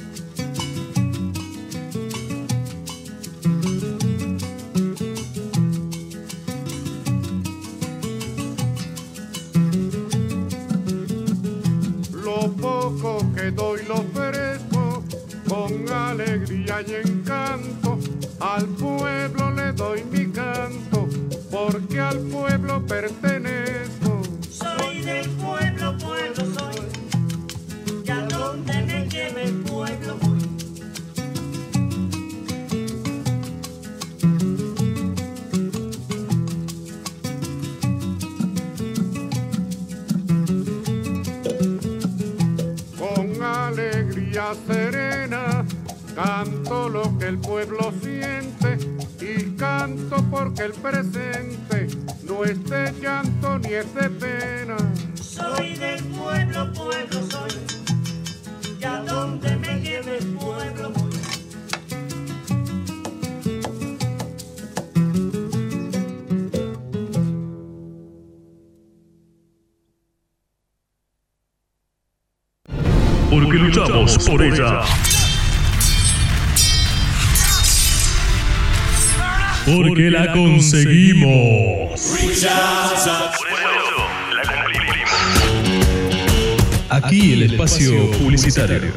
Lo poco que doy lo ofrezco con alegría y encanto, al pueblo le doy mi canto, porque al pueblo pertenezco. Soy del pueblo, pueblo soy, y a donde me lleve el pueblo voy. Con alegría serena canto lo que el pueblo siente y canto porque el presente no es de llanto ni es de pena. Soy del pueblo, pueblo soy, y a donde me lleve el pueblo voy. Porque luchamos por ella. Porque la conseguimos. Aquí el espacio publicitario.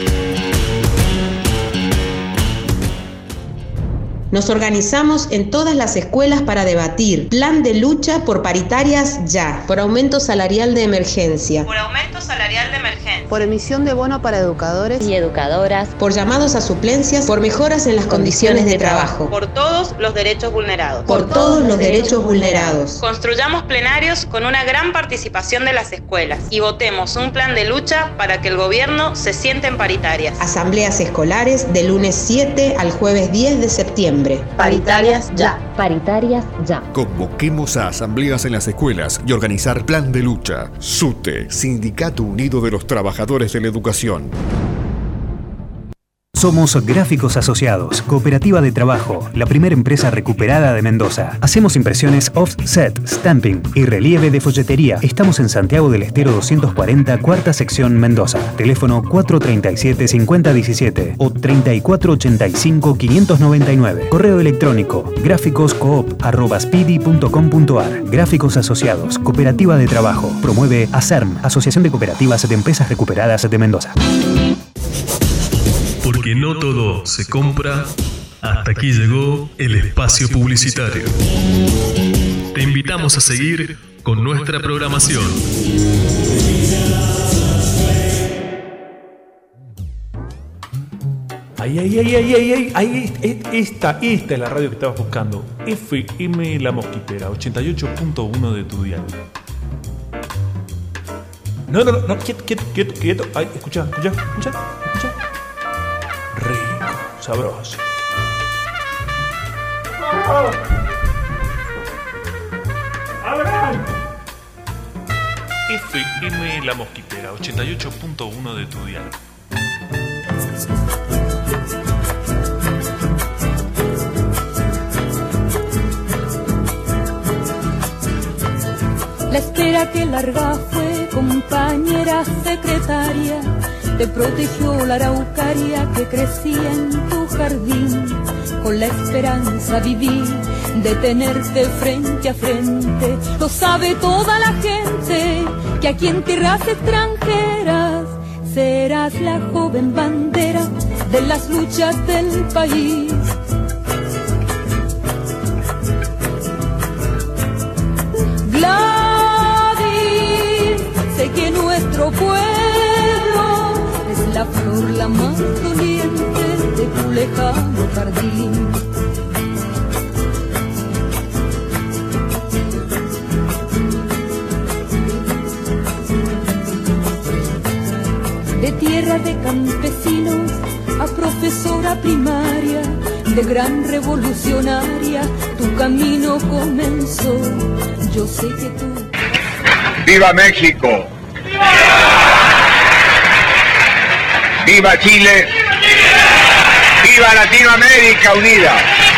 Nos organizamos en todas las escuelas para debatir. Plan de lucha por paritarias ya. Por aumento salarial de emergencia. Por aumento salarial de emergencia. Por emisión de bono para educadores y educadoras. Por llamados a suplencias. Por mejoras en las condiciones de trabajo. Por todos los derechos vulnerados. Por todos los derechos vulnerados. Construyamos plenarios con una gran participación de las escuelas y votemos un plan de lucha para que el gobierno se siente en paritarias. Asambleas escolares de lunes 7 al jueves 10 de septiembre. Paritarias ya. Paritarias ya. Convoquemos a asambleas en las escuelas y organizar plan de lucha. SUTE, Sindicato Unido de los Trabajadores de la Educación. Somos Gráficos Asociados, cooperativa de trabajo, la primera empresa recuperada de Mendoza. Hacemos impresiones offset, stamping y relieve de folletería. Estamos en Santiago del Estero 240, cuarta sección Mendoza. Teléfono 437-5017 o 3485-599. Correo electrónico gráficoscoop@spidi.com.ar. Gráficos Asociados, cooperativa de trabajo. Promueve ASERM, Asociación de Cooperativas de Empresas Recuperadas de Mendoza. Porque no todo se compra. Hasta aquí llegó el espacio publicitario. Te invitamos a seguir con nuestra programación. Ahí, esta es la radio que estabas buscando. FM La Mosquitera, 88.1 de tu dial. No, quieto. Ay, escucha. Rico, sabroso. FM La Mosquitera, 88.1 de tu dial. La espera que larga fue compañera secretaria, te protegió la araucaria que crecía en tu jardín. Con la esperanza viví de tenerte frente a frente. Lo sabe toda la gente, que aquí en tierras extranjeras serás la joven bandera de las luchas del país. Gladys, sé que nuestro pueblo es la flor la más doliente de tu lejano jardín. De tierra de campesinos a profesora primaria, de gran revolucionaria, tu camino comenzó. Yo sé que tú... ¡Viva México! ¡Viva Chile! ¡Viva Latinoamérica unida!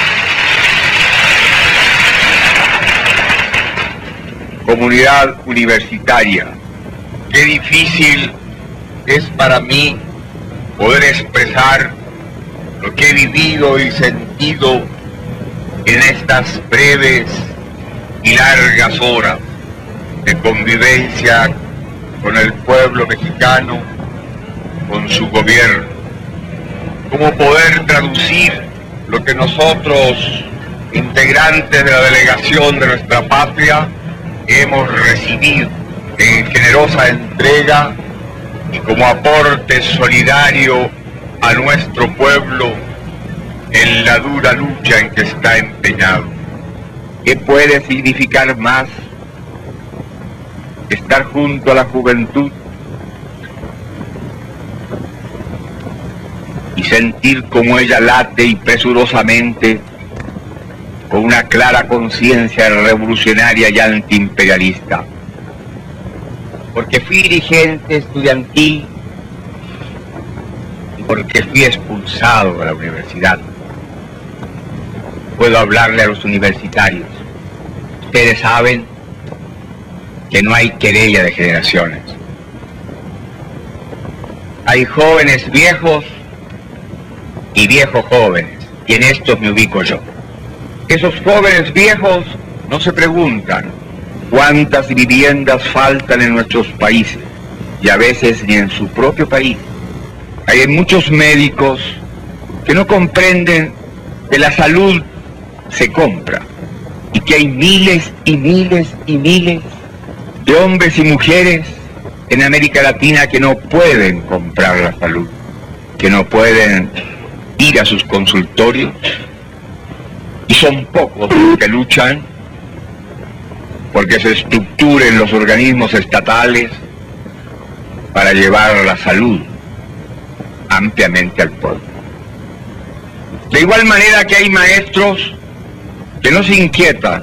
Comunidad universitaria, qué difícil es para mí poder expresar lo que he vivido y sentido en estas breves y largas horas de convivencia con el pueblo mexicano, con su gobierno. Cómo poder traducir lo que nosotros, integrantes de la delegación de nuestra patria, hemos recibido en generosa entrega y como aporte solidario a nuestro pueblo en la dura lucha en que está empeñado. ¿Qué puede significar más estar junto a la juventud y sentir como ella late impetuosamente con una clara conciencia revolucionaria y antiimperialista? Porque fui dirigente estudiantil y porque fui expulsado de la universidad. Puedo hablarle a los universitarios. Ustedes saben que no hay querella de generaciones. Hay jóvenes viejos y viejos jóvenes, y en estos me ubico yo. Esos jóvenes viejos no se preguntan cuántas viviendas faltan en nuestros países, y a veces ni en su propio país. Hay muchos médicos que no comprenden que la salud se compra, y que hay miles y miles y miles de hombres y mujeres en América Latina que no pueden comprar la salud, que no pueden ir a sus consultorios, y son pocos los que luchan porque se estructuren los organismos estatales para llevar la salud ampliamente al pueblo. De igual manera que hay maestros que no se inquietan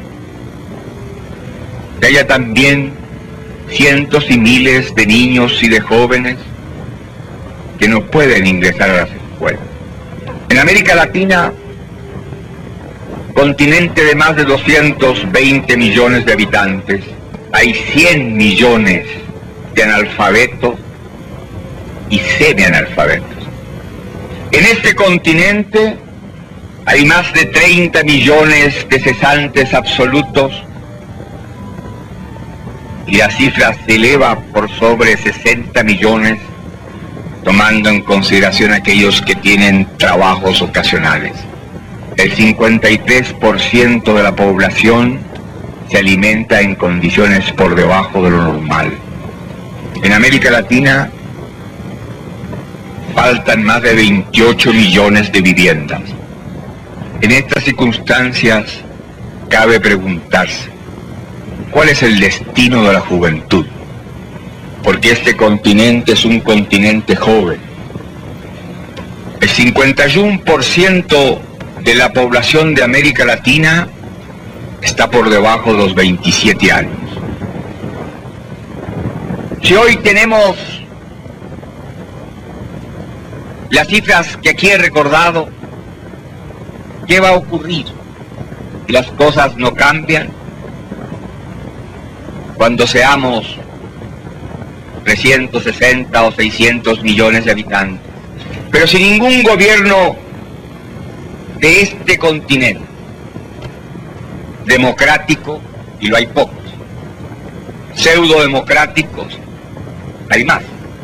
que haya también cientos y miles de niños y de jóvenes que no pueden ingresar a las escuelas. En América Latina, continente de más de 220 millones de habitantes, hay 100 millones de analfabetos y semianalfabetos. En este continente hay más de 30 millones de cesantes absolutos y la cifra se eleva por sobre 60 millones, tomando en consideración aquellos que tienen trabajos ocasionales. El 53% de la población se alimenta en condiciones por debajo de lo normal. En América Latina faltan más de 28 millones de viviendas. En estas circunstancias cabe preguntarse, ¿cuál es el destino de la juventud? Porque este continente es un continente joven. El 51% de la población de América Latina está por debajo de los 27 años. Si hoy tenemos las cifras que aquí he recordado, ¿qué va a ocurrir? Las cosas no cambian cuando seamos 360 o 600 millones de habitantes. Pero si ningún gobierno de este continente democrático, y lo hay pocos, pseudo-democráticos, hay más.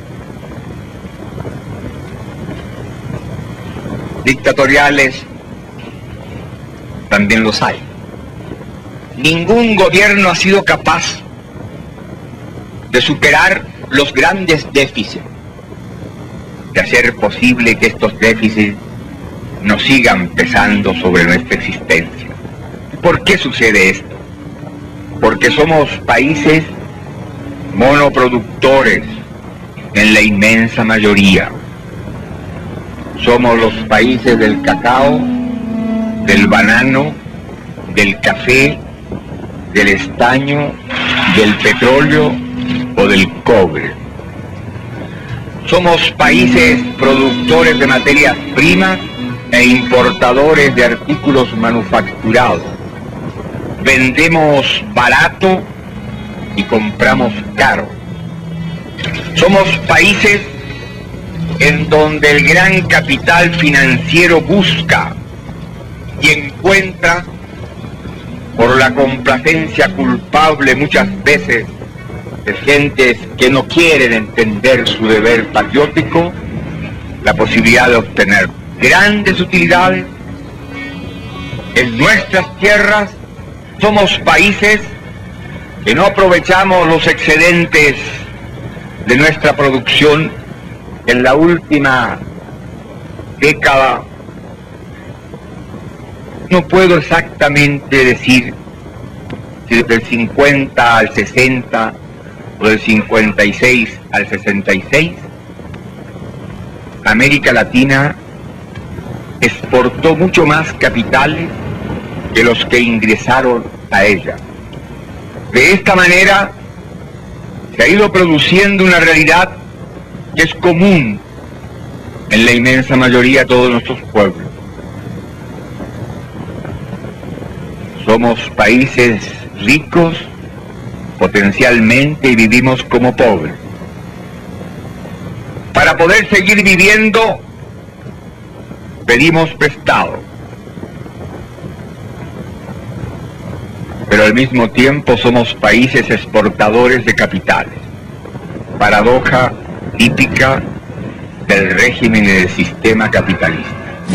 Dictatoriales también los hay. Ningún gobierno ha sido capaz de superar los grandes déficits, de hacer posible que estos déficits no sigan pesando sobre nuestra existencia. ¿Por qué sucede esto? Porque somos países monoproductores en la inmensa mayoría. Somos los países del cacao, del banano, del café, del estaño, del petróleo o del cobre. Somos países productores de materias primas e importadores de artículos manufacturados. Vendemos barato y compramos caro. Somos países en donde el gran capital financiero busca y encuentra, por la complacencia culpable muchas veces de gentes que no quieren entender su deber patriótico, la posibilidad de obtener grandes utilidades en nuestras tierras. Somos países que no aprovechamos los excedentes de nuestra producción. En la última década, no puedo exactamente decir si desde el 50 al 60 o del 56 al 66, América Latina exportó mucho más capitales que los que ingresaron a ella. De esta manera se ha ido produciendo una realidad que es común en la inmensa mayoría de todos nuestros pueblos. Somos países ricos potencialmente y vivimos como pobres. Para poder seguir viviendo, pedimos prestado. Pero al mismo tiempo somos países exportadores de capitales. Paradoja típica del régimen y del sistema capitalista.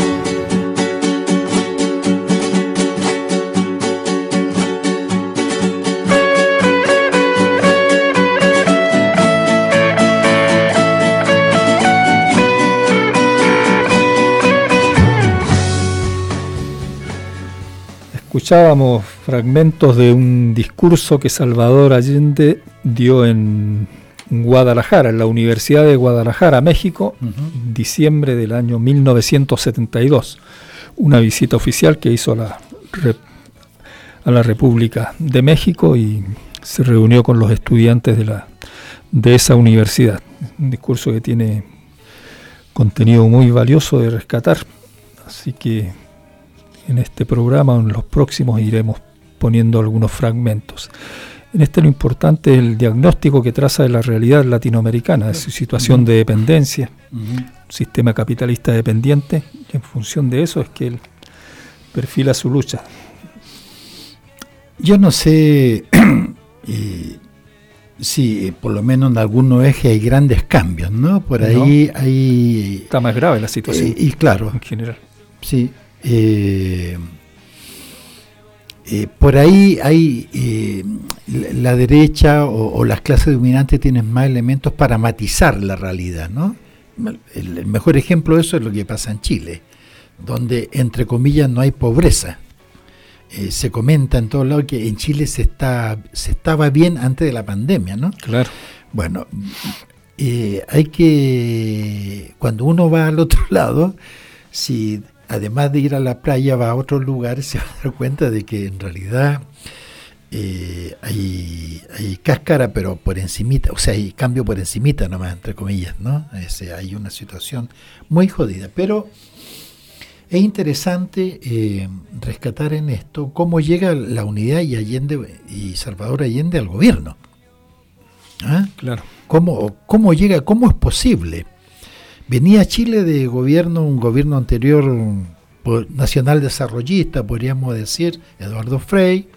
Escuchábamos fragmentos de un discurso que Salvador Allende dio en Guadalajara, en la Universidad de Guadalajara, México, en diciembre del año 1972. Una visita oficial que hizo a la República de México y se reunió con los estudiantes de esa universidad. Un discurso que tiene contenido muy valioso de rescatar. Así que en este programa, en los próximos, iremos poniendo algunos fragmentos. En este lo importante es el diagnóstico que traza de la realidad latinoamericana, de su situación de dependencia, un sistema capitalista dependiente, y en función de eso es que él perfila su lucha. Yo no sé si por lo menos en algunos ejes hay grandes cambios, ¿no? Por ahí hay... Está más grave la situación. Y claro. En general. Sí. Por ahí hay la derecha o las clases dominantes tienen más elementos para matizar la realidad, ¿no? El mejor ejemplo de eso es lo que pasa en Chile, donde entre comillas no hay pobreza. Se comenta en todos lados que en Chile se estaba bien antes de la pandemia, ¿no? Claro. Bueno, hay que, cuando uno va al otro lado, si además de ir a la playa, va a otros lugares, se va a dar cuenta de que en realidad hay cáscara, pero por encimita, o sea, hay cambio por encimita nomás, entre comillas, ¿no? Hay una situación muy jodida, pero es interesante rescatar en esto cómo llega la unidad y Salvador Allende al gobierno. ¿Ah? Claro. ¿Cómo llega? ¿Cómo es posible? Venía Chile de un gobierno anterior nacional desarrollista, podríamos decir, Eduardo Frei.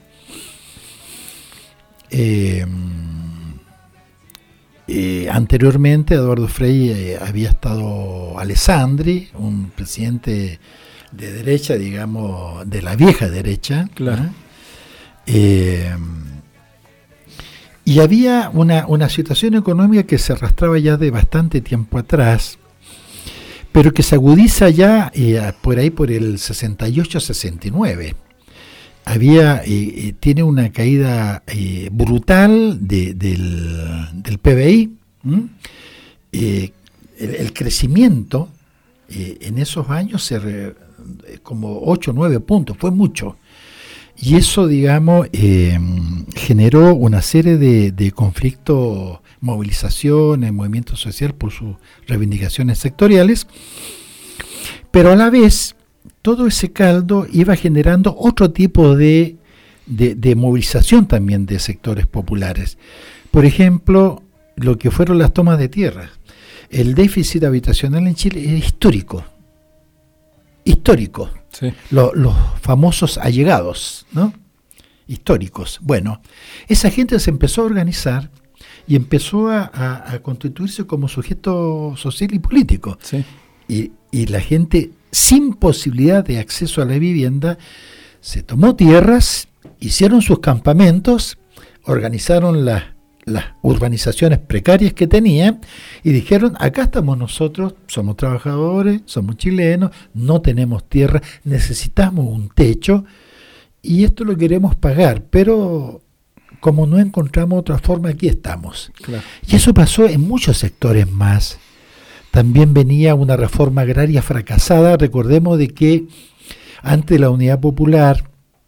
Anteriormente Eduardo Frei había estado Alessandri, un presidente de derecha, digamos, de la vieja derecha. Claro. Y había una situación económica que se arrastraba ya de bastante tiempo atrás, pero que se agudiza ya por ahí por el 68-69. Tiene una caída brutal del PBI. El crecimiento en esos años como 8 o 9 puntos, fue mucho. Y eso, digamos, generó una serie de conflictos, movilizaciones, movimientos sociales por sus reivindicaciones sectoriales, pero a la vez todo ese caldo iba generando otro tipo de movilización también de sectores populares. Por ejemplo, lo que fueron las tomas de tierras. El déficit habitacional en Chile es histórico. Sí. Los famosos allegados, ¿no? Históricos. Bueno, esa gente se empezó a organizar y empezó a constituirse como sujeto social y político. Sí. Y la gente sin posibilidad de acceso a la vivienda se tomó tierras, hicieron sus campamentos, organizaron las urbanizaciones precarias que tenían y dijeron: acá estamos nosotros, somos trabajadores, somos chilenos, no tenemos tierra, necesitamos un techo y esto lo queremos pagar, pero como no encontramos otra forma, aquí estamos. Claro. Y eso pasó en muchos sectores más. También venía una reforma agraria fracasada. Recordemos de que ante la Unidad Popular,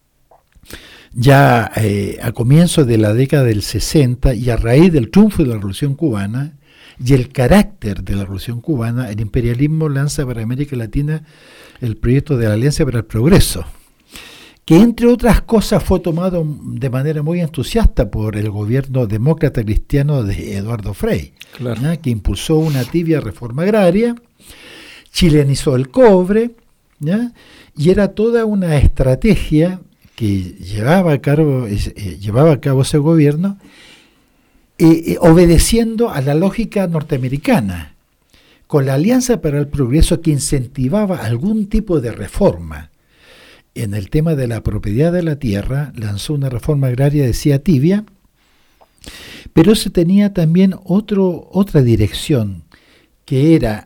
ya a comienzos de la década del 60 y a raíz del triunfo de la Revolución Cubana y el carácter de la Revolución Cubana, el imperialismo lanza para América Latina el proyecto de la Alianza para el Progreso, que entre otras cosas fue tomado de manera muy entusiasta por el gobierno demócrata cristiano de Eduardo Frei, claro, ¿no? Que impulsó una tibia reforma agraria, chilenizó el cobre, ¿no? Y era toda una estrategia que llevaba a cabo ese gobierno, obedeciendo a la lógica norteamericana, con la Alianza para el Progreso, que incentivaba algún tipo de reforma. En el tema de la propiedad de la tierra, lanzó una reforma agraria, decía, tibia, pero se tenía también otra dirección, que era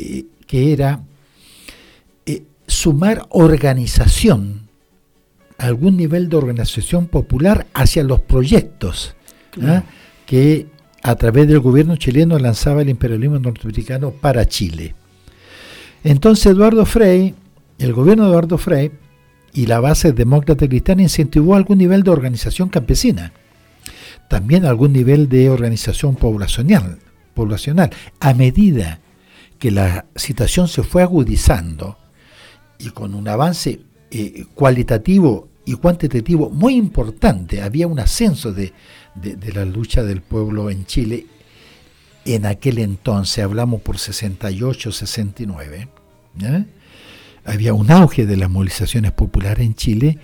sumar organización, algún nivel de organización popular hacia los proyectos, claro, que a través del gobierno chileno lanzaba el imperialismo norteamericano para Chile. Entonces el gobierno de Eduardo Frei y la base demócrata cristiana incentivó algún nivel de organización campesina, también algún nivel de organización poblacional. A medida que la situación se fue agudizando y con un avance cualitativo y cuantitativo muy importante, había un ascenso de la lucha del pueblo en Chile en aquel entonces, hablamos por 68, 69, ¿eh? Había un auge de las movilizaciones populares en Chile.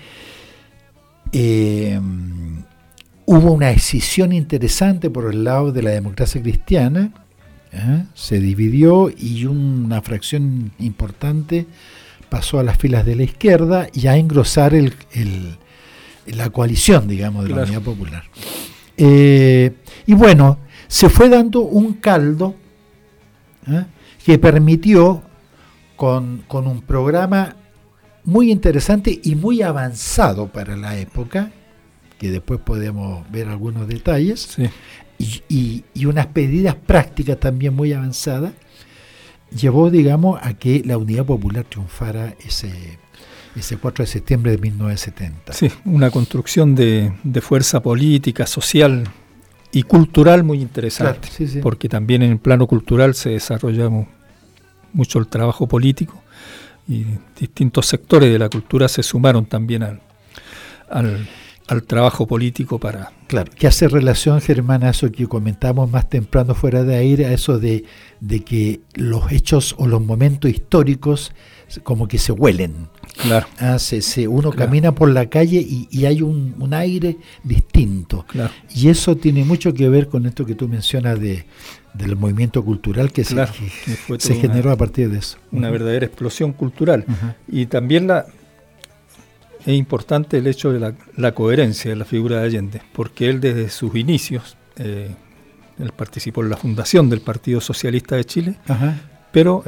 Hubo una escisión interesante por el lado de la democracia cristiana, se dividió y una fracción importante pasó a las filas de la izquierda y a engrosar la coalición, digamos, de la Unidad Popular. Y bueno, se fue dando un caldo que permitió, con un programa muy interesante y muy avanzado para la época, que después podemos ver algunos detalles, sí, y unas medidas prácticas también muy avanzadas, llevó, digamos, a que la Unidad Popular triunfara ese 4 de septiembre de 1970. Sí, una construcción de fuerza política, social y cultural muy interesante, claro, sí, sí. Porque también en el plano cultural se desarrolla mucho el trabajo político y distintos sectores de la cultura se sumaron también al trabajo político para... Claro, que hace relación, Germán, a eso que comentamos más temprano fuera de aire, a eso de que los hechos o los momentos históricos como que se huelen. Claro. Uno camina por la calle y hay un aire distinto. Claro. Y eso tiene mucho que ver con esto que tú mencionas del movimiento cultural que se generó a partir de eso. Una verdadera explosión cultural. Y también es importante el hecho de la coherencia de la figura de Allende, porque él desde sus inicios, él participó en la fundación del Partido Socialista de Chile, pero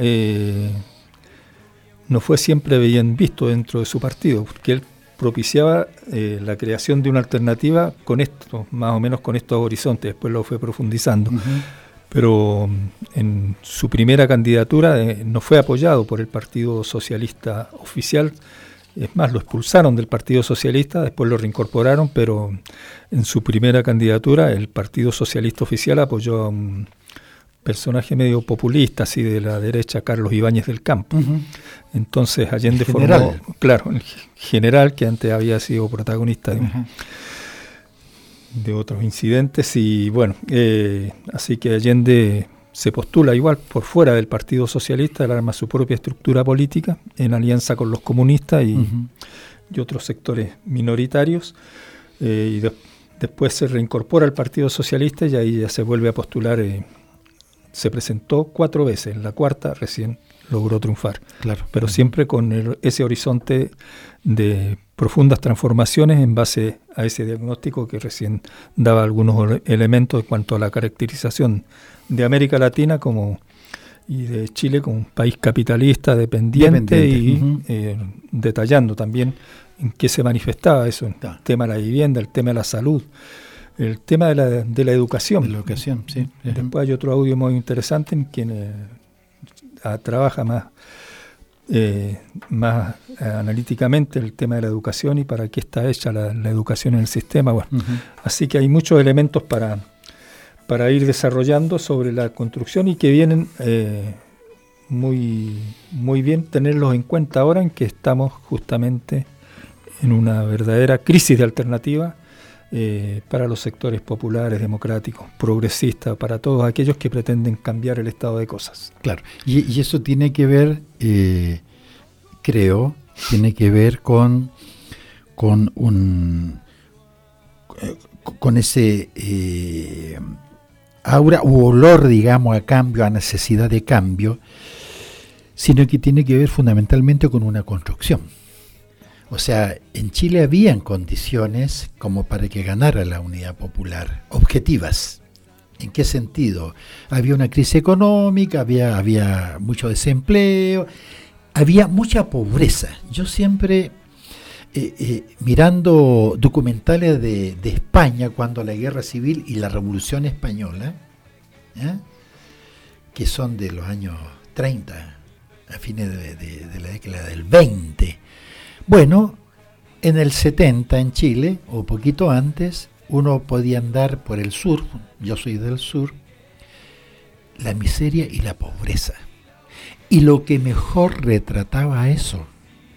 no fue siempre bien visto dentro de su partido, porque él propiciaba la creación de una alternativa más o menos con estos horizontes, después lo fue profundizando. Pero en su primera candidatura no fue apoyado por el Partido Socialista oficial. Es más, lo expulsaron del Partido Socialista, después lo reincorporaron, pero en su primera candidatura el Partido Socialista oficial apoyó a un personaje medio populista, así de la derecha, Carlos Ibáñez del Campo. Entonces Allende formó, el general que antes había sido protagonista de otros incidentes, y bueno, así que Allende se postula igual por fuera del Partido Socialista, él arma su propia estructura política en alianza con los comunistas y otros sectores minoritarios, y después se reincorpora al Partido Socialista y ahí ya se vuelve a postular. Se presentó 4 veces, en la cuarta recién logró triunfar, pero siempre con ese horizonte de profundas transformaciones en base a ese diagnóstico que recién daba algunos elementos en cuanto a la caracterización de América Latina y de Chile como un país capitalista, dependiente. Y detallando también en qué se manifestaba eso, el tema de la vivienda, el tema de la salud, el tema de la educación. De la educación, sí. Después hay otro audio muy interesante en quien trabaja más analíticamente el tema de la educación y para qué está hecha la educación en el sistema. Bueno, así que hay muchos elementos para ir desarrollando sobre la construcción y que vienen muy, muy bien tenerlos en cuenta ahora en que estamos justamente en una verdadera crisis de alternativa para los sectores populares, democráticos, progresistas, para todos aquellos que pretenden cambiar el estado de cosas. Claro, y eso tiene que ver, creo, tiene que ver con ese aura u olor, digamos, a cambio, a necesidad de cambio, sino que tiene que ver fundamentalmente con una construcción. O sea, en Chile habían condiciones como para que ganara la Unidad Popular, objetivas. ¿En qué sentido? Había una crisis económica, había mucho desempleo, había mucha pobreza. Yo siempre, mirando documentales de España, cuando la Guerra Civil y la Revolución Española, que son de los años 30, a fines de la década del 20, bueno, en el 70 en Chile, o poquito antes, uno podía andar por el sur, yo soy del sur, la miseria y la pobreza. Y lo que mejor retrataba eso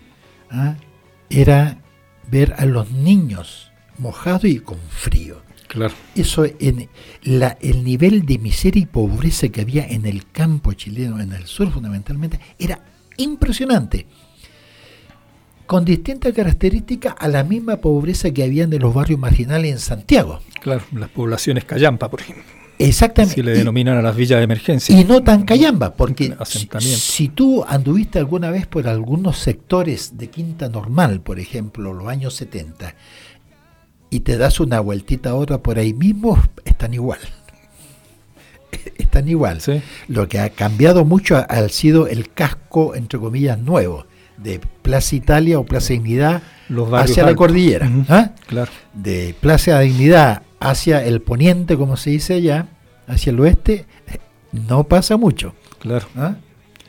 era ver a los niños mojados y con frío. Claro. Eso, el nivel de miseria y pobreza que había en el campo chileno, en el sur fundamentalmente, era impresionante. Con distintas características a la misma pobreza que había en los barrios marginales en Santiago. Claro, las poblaciones callampa, por ejemplo. Exactamente. Si le denominan a las villas de emergencia. Y no tan callampa, porque si tú anduviste alguna vez por algunos sectores de Quinta Normal, por ejemplo, los años 70, y te das una vueltita ahora por ahí mismo, están igual. Están igual. ¿Sí? Lo que ha cambiado mucho ha sido el casco, entre comillas, nuevo, de Plaza Italia o Plaza Dignidad hacia la cordillera. Claro. De Plaza Dignidad hacia el poniente, como se dice allá, hacia el oeste, no pasa mucho. Claro.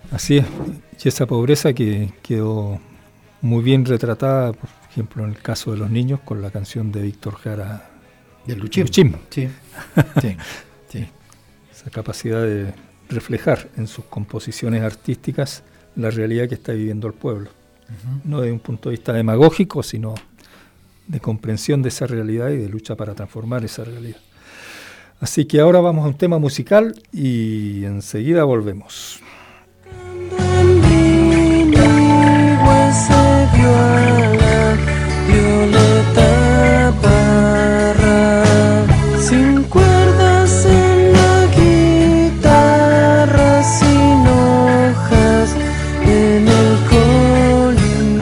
Así es, y esa pobreza que quedó muy bien retratada, por ejemplo, en el caso de los niños, con la canción de Víctor Jara, del Luchim. Sí. Sí. Esa capacidad de reflejar en sus composiciones artísticas la realidad que está viviendo el pueblo. No desde un punto de vista demagógico, sino de comprensión de esa realidad y de lucha para transformar esa realidad. Así que ahora vamos a un tema musical y enseguida volvemos. Violeta Parra, sin cuerdas en la guitarra, sin hojas en el colín.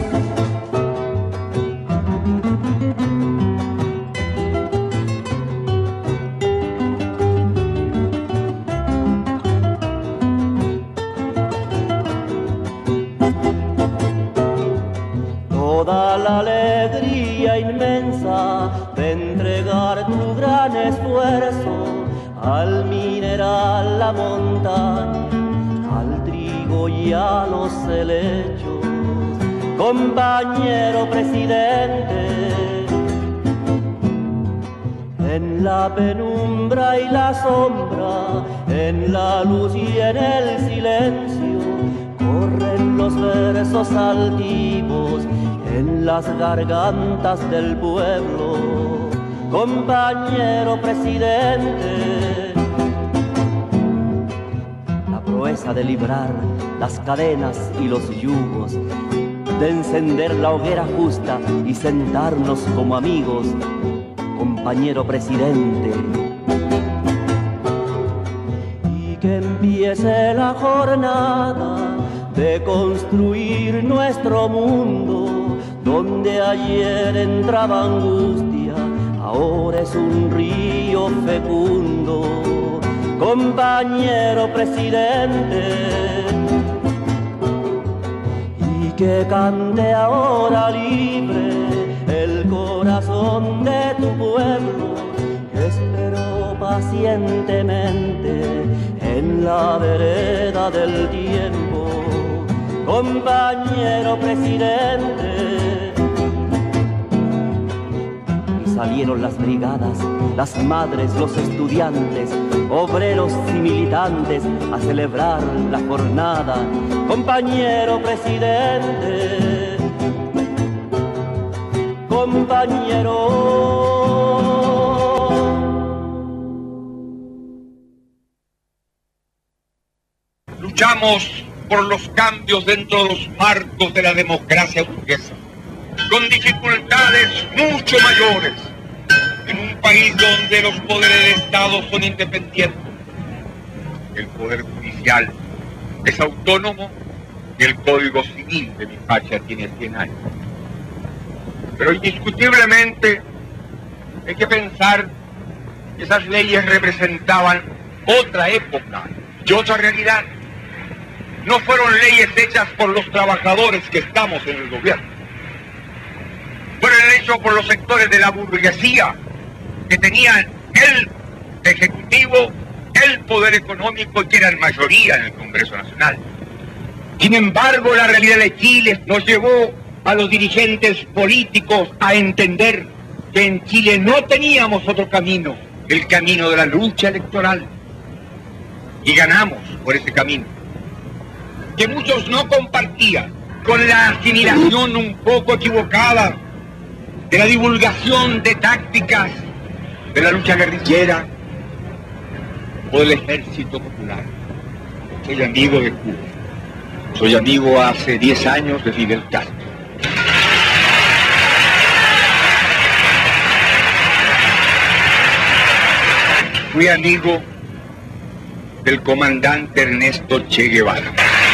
Toda la alegría inmensa de entregar tu gran esfuerzo al mineral, la montaña, al trigo y a los helechos, compañero presidente. En la penumbra y la sombra, en la luz y en el silencio, corren los versos altivos en las gargantas del pueblo, compañero presidente. La proeza de librar las cadenas y los yugos, de encender la hoguera justa y sentarnos como amigos, compañero presidente. Y que empiece la jornada de construir nuestro mundo, donde ayer entraba angustia, ahora es un río fecundo, compañero presidente. Y que cante ahora libre el corazón de tu pueblo, que esperó pacientemente en la vereda del tiempo, compañero presidente. Y salieron las brigadas, las madres, los estudiantes, obreros y militantes a celebrar la jornada, compañero presidente. Compañero. Luchamos por los cambios dentro de los marcos de la democracia burguesa, con dificultades mucho mayores, en un país donde los poderes del Estado son independientes. El poder judicial es autónomo y el Código Civil de mi patria tiene 100 años. Pero indiscutiblemente hay que pensar que esas leyes representaban otra época y otra realidad. No fueron leyes hechas por los trabajadores que estamos en el gobierno. Fueron hechas por los sectores de la burguesía que tenían el ejecutivo, el poder económico y que eran mayoría en el Congreso Nacional. Sin embargo, la realidad de Chile nos llevó a los dirigentes políticos a entender que en Chile no teníamos otro camino, el camino de la lucha electoral. Y ganamos por ese camino, que muchos no compartían, con la asimilación un poco equivocada de la divulgación de tácticas de la lucha guerrillera o del ejército popular. Soy amigo de Cuba, soy amigo hace 10 años de Fidel Castro. Fui amigo del comandante Ernesto Che Guevara.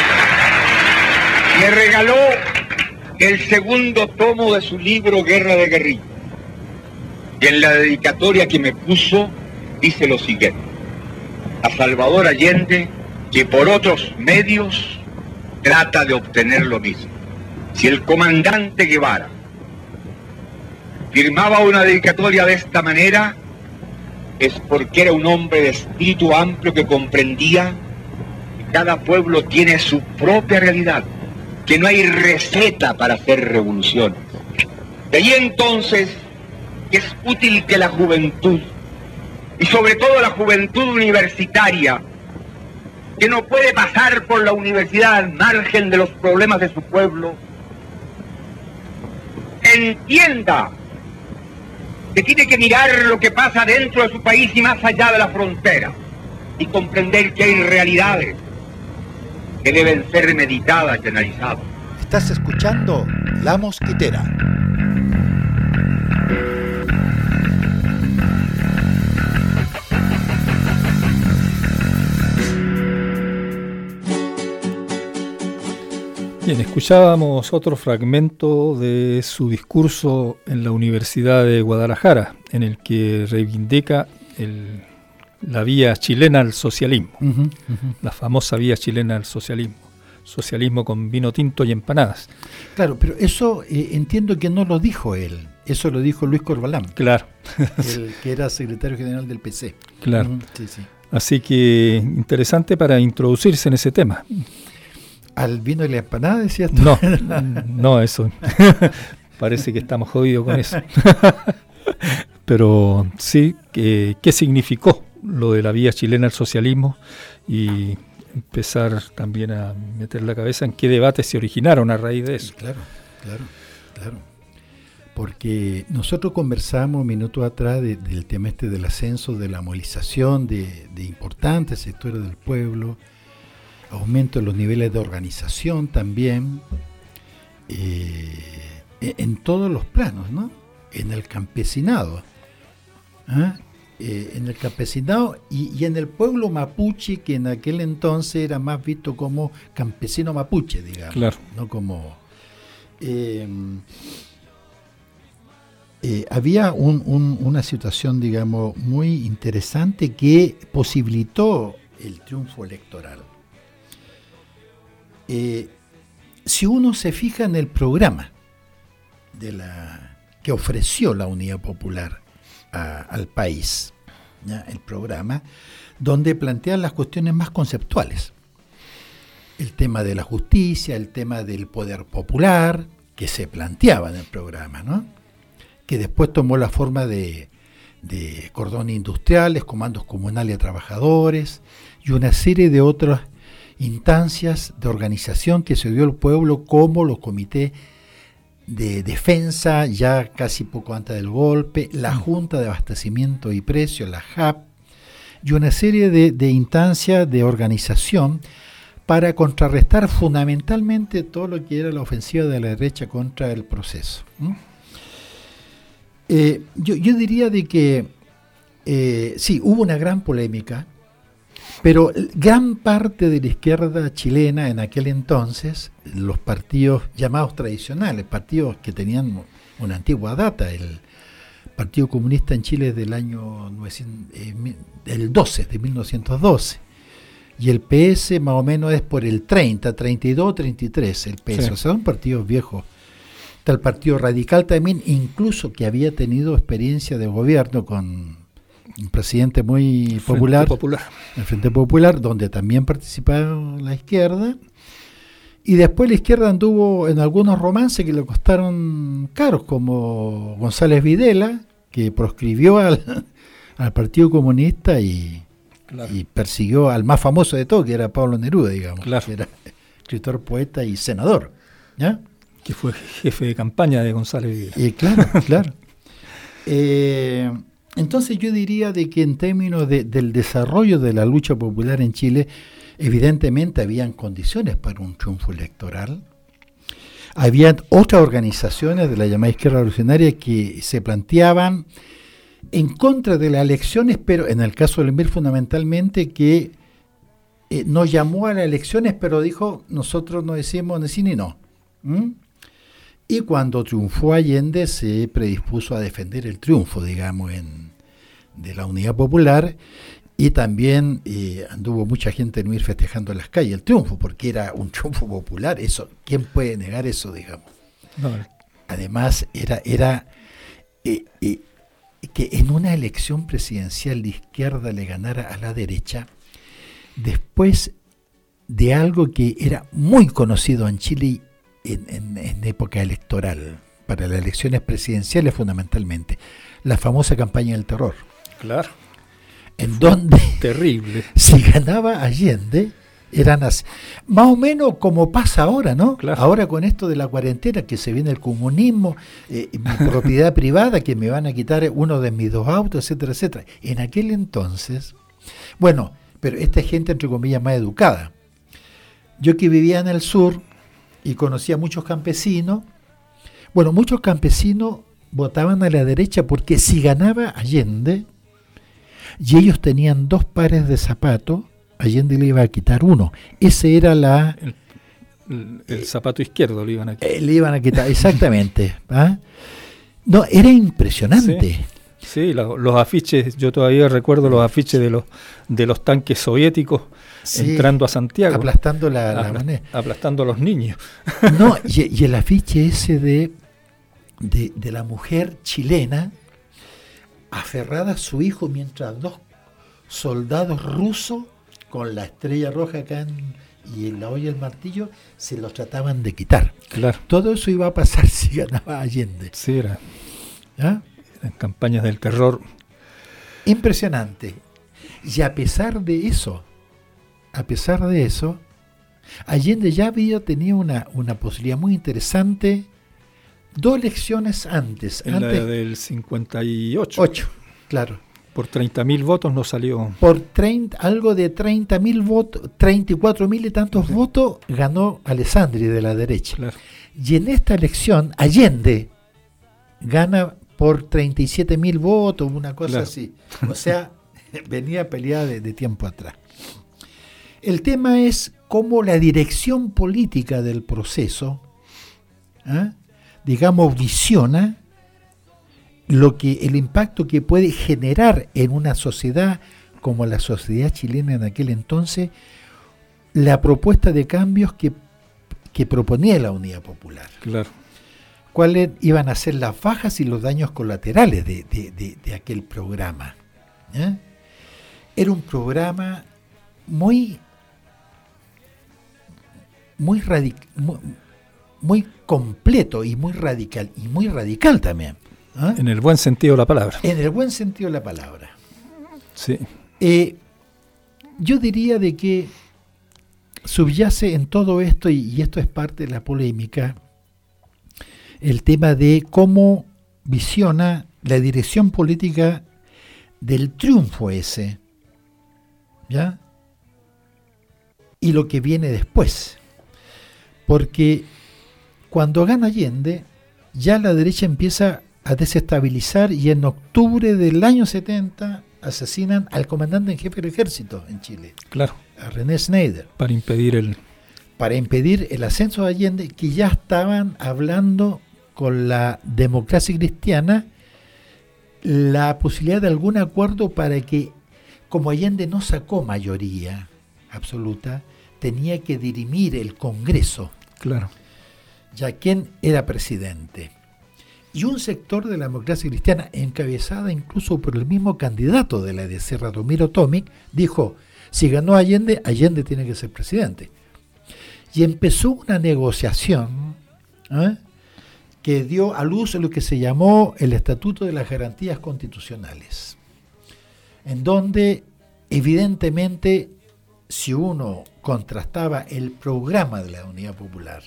Me regaló el segundo tomo de su libro Guerra de Guerrilla. Y en la dedicatoria que me puso dice lo siguiente: a Salvador Allende, que por otros medios trata de obtener lo mismo. Si el comandante Guevara firmaba una dedicatoria de esta manera, es porque era un hombre de espíritu amplio que comprendía cada pueblo tiene su propia realidad, que no hay receta para hacer revolución. De ahí entonces es útil que la juventud, y sobre todo la juventud universitaria, que no puede pasar por la universidad al margen de los problemas de su pueblo, entienda que tiene que mirar lo que pasa dentro de su país y más allá de la frontera, y comprender que hay realidades que deben ser meditadas y analizadas. Estás escuchando La Mosquitera. Bien, escuchábamos otro fragmento de su discurso en la Universidad de Guadalajara, en el que reivindica la vía chilena al socialismo, la famosa vía chilena al socialismo con vino tinto y empanadas. Claro, pero eso entiendo que no lo dijo él, eso lo dijo Luis Corbalán, claro, el que era secretario general del PC. Claro. Sí, sí. Así que interesante para introducirse en ese tema. ¿Al vino y la empanada decías tú? No, eso. Parece que estamos jodidos con eso. Pero sí, ¿qué significó lo de la vía chilena al socialismo? Y empezar también a meter la cabeza en qué debates se originaron a raíz de eso. Claro. Porque nosotros conversamos minutos atrás del tema del ascenso, de la movilización de importantes sectores del pueblo, aumento de los niveles de organización también, en todos los planos, ¿no? En el campesinado, en el campesinado y en el pueblo mapuche, que en aquel entonces era más visto como campesino mapuche, digamos, claro. No como... había una situación, digamos, muy interesante que posibilitó el triunfo electoral. Si uno se fija en el programa que ofreció la Unidad Popular al país, ¿ya? El programa donde plantean las cuestiones más conceptuales, el tema de la justicia, el tema del poder popular, que se planteaba en el programa, ¿no? Que después tomó la forma de cordones industriales, comandos comunales a trabajadores y una serie de otras instancias de organización que se dio al pueblo, como los comités de defensa ya casi poco antes del golpe, la Junta de Abastecimiento y Precios, la JAP, y una serie de instancias de organización para contrarrestar fundamentalmente todo lo que era la ofensiva de la derecha contra el proceso. Yo diría de que sí, hubo una gran polémica, pero gran parte de la izquierda chilena en aquel entonces, los partidos llamados tradicionales, partidos que tenían una antigua data, el Partido Comunista en Chile es del año 1912, y el PS más o menos es por el 30, 32, 33, el PS, sí. O sea, son partidos viejos. Está el Partido Radical también, incluso que había tenido experiencia de gobierno con un presidente muy popular, el Frente Popular, donde también participaba la izquierda, y después la izquierda anduvo en algunos romances que le costaron caros, como González Videla, que proscribió al Partido Comunista y persiguió al más famoso de todos, que era Pablo Neruda, digamos, que era escritor, poeta y senador, ¿ya? Que fue jefe de campaña de González Videla. Claro. Entonces yo diría de que en términos del desarrollo de la lucha popular en Chile, evidentemente habían condiciones para un triunfo electoral. Habían otras organizaciones de la llamada izquierda revolucionaria que se planteaban en contra de las elecciones, pero en el caso del MIR fundamentalmente, que no llamó a las elecciones, pero dijo, nosotros no decimos ni sí ni no. Y cuando triunfó Allende se predispuso a defender el triunfo, digamos, de la Unidad Popular, y también anduvo mucha gente en ir festejando en las calles el triunfo, porque era un triunfo popular. Eso, ¿quién puede negar eso, digamos? No. Además, era que en una elección presidencial de izquierda le ganara a la derecha, después de algo que era muy conocido en Chile en época electoral, para las elecciones presidenciales fundamentalmente, la famosa campaña del terror. Claro. En donde terrible. Si ganaba Allende, eran así, más o menos como pasa ahora, ¿no? Claro. Ahora con esto de la cuarentena, que se viene el comunismo, mi propiedad privada, que me van a quitar uno de mis 2 autos, etcétera, etcétera. En aquel entonces, bueno, pero esta gente, entre comillas, más educada. Yo que vivía en el sur y conocía a muchos campesinos, bueno, muchos campesinos votaban a la derecha porque si ganaba Allende, y ellos tenían 2 pares de zapatos, Allende le iba a quitar uno. Ese era el zapato izquierdo le iban a quitar. Le iban a quitar, exactamente. ¿Ah? No, era impresionante. Sí, los afiches, yo todavía recuerdo los afiches de los tanques soviéticos entrando a Santiago. Aplastando la moneda. Aplastando a los niños. No, y el afiche ese de la mujer chilena aferrada a su hijo mientras 2 soldados rusos con la estrella roja acá y en la olla del martillo se los trataban de quitar. Claro. Todo eso iba a pasar si ganaba Allende. Sí, eran campañas del terror. Impresionante. Y a pesar de eso, Allende ya había tenido una posibilidad muy interesante 2 elecciones antes. En la del 58. 8, claro. Por 30.000 votos no salió. Por algo de 30.000 votos, 34.000 y tantos votos, ganó Alessandri de la derecha. Claro. Y en esta elección, Allende gana por 37.000 votos, una cosa así. O sea, venía peleada de tiempo atrás. El tema es cómo la dirección política del proceso, digamos, visiona el impacto que puede generar en una sociedad como la sociedad chilena en aquel entonces, la propuesta de cambios que proponía la Unidad Popular. Claro. ¿Cuáles iban a ser las bajas y los daños colaterales de aquel programa? Era un programa muy completo y muy radical también. En el buen sentido de la palabra. En el buen sentido de la palabra. Sí. Yo diría de que subyace en todo esto, y esto es parte de la polémica, el tema de cómo visiona la dirección política del triunfo ese, ¿ya? Y lo que viene después. Porque cuando gana Allende, ya la derecha empieza a desestabilizar, y en octubre del año 70 asesinan al comandante en jefe del ejército en Chile. Claro. A René Schneider. Para impedir el ascenso de Allende, que ya estaban hablando con la democracia cristiana la posibilidad de algún acuerdo para que, como Allende no sacó mayoría absoluta, tenía que dirimir el Congreso. Claro. Ya quién era presidente. Y un sector de la democracia cristiana, encabezada incluso por el mismo candidato de la EDC, Radomiro Tomic, dijo, si ganó Allende, Allende tiene que ser presidente. Y empezó una negociación que dio a luz a lo que se llamó el Estatuto de las Garantías Constitucionales, en donde evidentemente, si uno contrastaba el programa de la Unidad Popular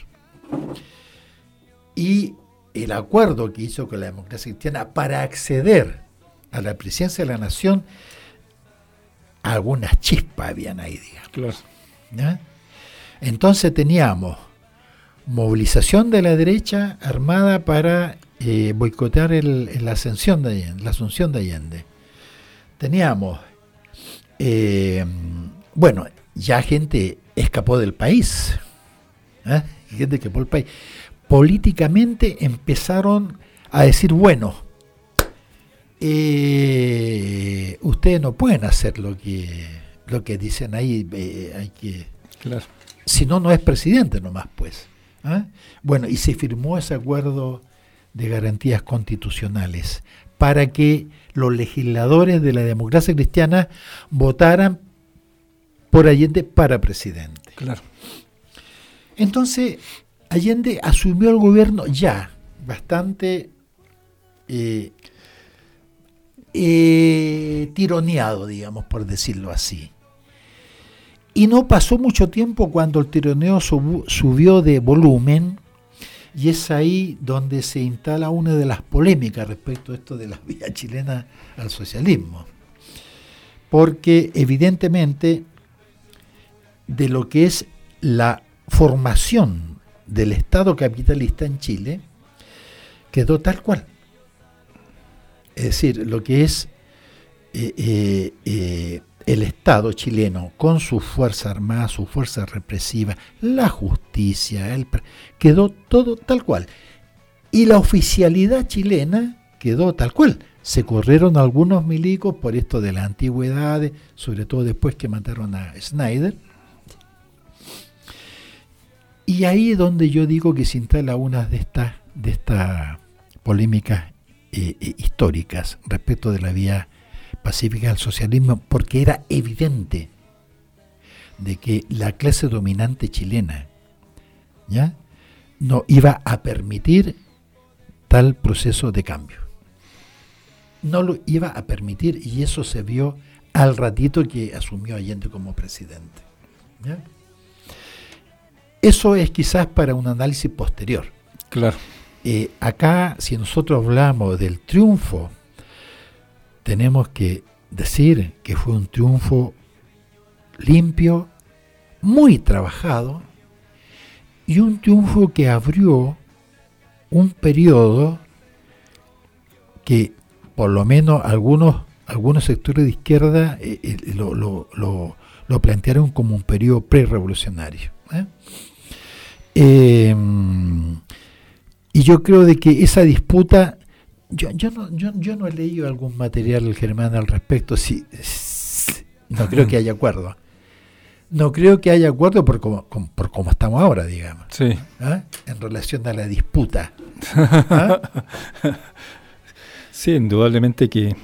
y el acuerdo que hizo con la democracia cristiana para acceder a la presidencia de la nación, algunas chispas habían ahí, digamos. Claro. ¿Ya? Entonces teníamos movilización de la derecha armada para boicotear la asunción de Allende. Teníamos, ya gente escapó del país. Gente escapó del país. Políticamente empezaron a decir, bueno, ustedes no pueden hacer lo que dicen ahí, hay que... Claro. Si no, no es presidente nomás, pues. Bueno, y se firmó ese acuerdo de garantías constitucionales para que los legisladores de la democracia cristiana votaran por Allende para presidente. Claro. Entonces, Allende asumió el gobierno ya bastante tironeado, digamos, por decirlo así. Y no pasó mucho tiempo cuando el tironeo subió de volumen, y es ahí donde se instala una de las polémicas respecto a esto de la vía chilena al socialismo. Porque evidentemente de lo que es la formación del Estado capitalista en Chile quedó tal cual. Es decir, lo que es el Estado chileno con su fuerza armada, su fuerza represiva, la justicia, quedó todo tal cual. Y la oficialidad chilena quedó tal cual. Se corrieron algunos milicos por esto de las antigüedades, sobre todo después que mataron a Snyder. Y ahí es donde yo digo que se instala una de estas polémicas históricas respecto de la vía pacífica del socialismo, porque era evidente de que la clase dominante chilena ¿ya? No iba a permitir tal proceso de cambio. No lo iba a permitir, y eso se vio al ratito que asumió Allende como presidente. ¿Ya? Eso es quizás para un análisis posterior. Claro. Acá, si nosotros hablamos del triunfo, tenemos que decir que fue un triunfo limpio, muy trabajado, y un triunfo que abrió un periodo que por lo menos algunos sectores de izquierda lo plantearon como un periodo pre-revolucionario. Y yo creo de que esa disputa, yo no he leído algún material, Germán, al respecto. No creo que haya acuerdo. No creo que haya acuerdo por cómo estamos ahora, digamos. Sí. En relación a la disputa. Sí, indudablemente que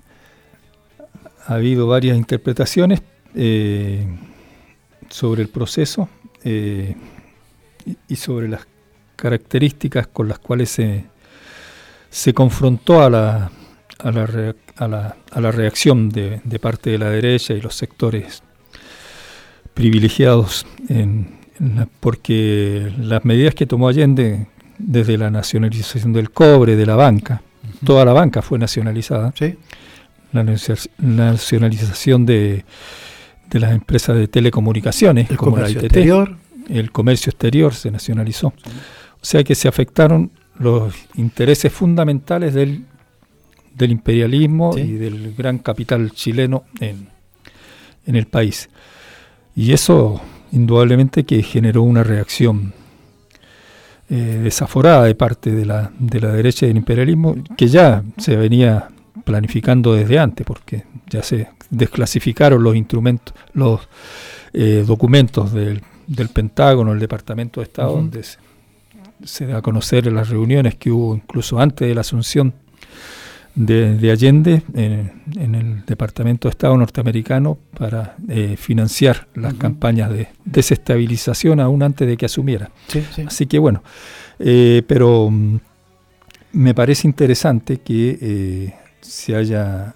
ha habido varias interpretaciones sobre el proceso y sobre las características con las cuales se confrontó a la reacción de parte de la derecha y los sectores privilegiados, porque las medidas que tomó Allende, desde la nacionalización del cobre, de la banca, toda la banca fue nacionalizada, ¿sí? La nacionalización de las empresas de telecomunicaciones, el como la ITT, exterior. El comercio exterior se nacionalizó. Sí. O sea que se afectaron los intereses fundamentales del imperialismo, ¿sí? Y del gran capital chileno en el país. Y eso indudablemente que generó una reacción desaforada de parte de la derecha y del imperialismo, que ya se venía planificando desde antes, porque ya se desclasificaron los instrumentos, los documentos del Pentágono, el Departamento de Estado, donde se da a conocer las reuniones que hubo incluso antes de la asunción de Allende en el Departamento de Estado norteamericano para financiar las campañas de desestabilización aún antes de que asumiera. Sí, sí. Así que bueno, pero me parece interesante que se haya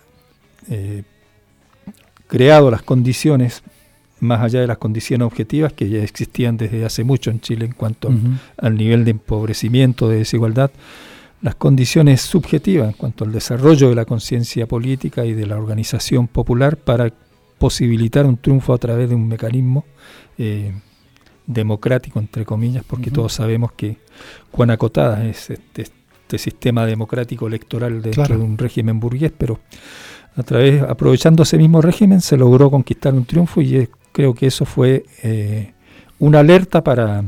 creado las condiciones, más allá de las condiciones objetivas que ya existían desde hace mucho en Chile en cuanto al nivel de empobrecimiento, de desigualdad, las condiciones subjetivas en cuanto al desarrollo de la conciencia política y de la organización popular para posibilitar un triunfo a través de un mecanismo democrático, entre comillas, porque todos sabemos que cuán acotada es este sistema democrático electoral dentro de un régimen burgués, pero aprovechando ese mismo régimen se logró conquistar un triunfo, y creo que eso fue una alerta para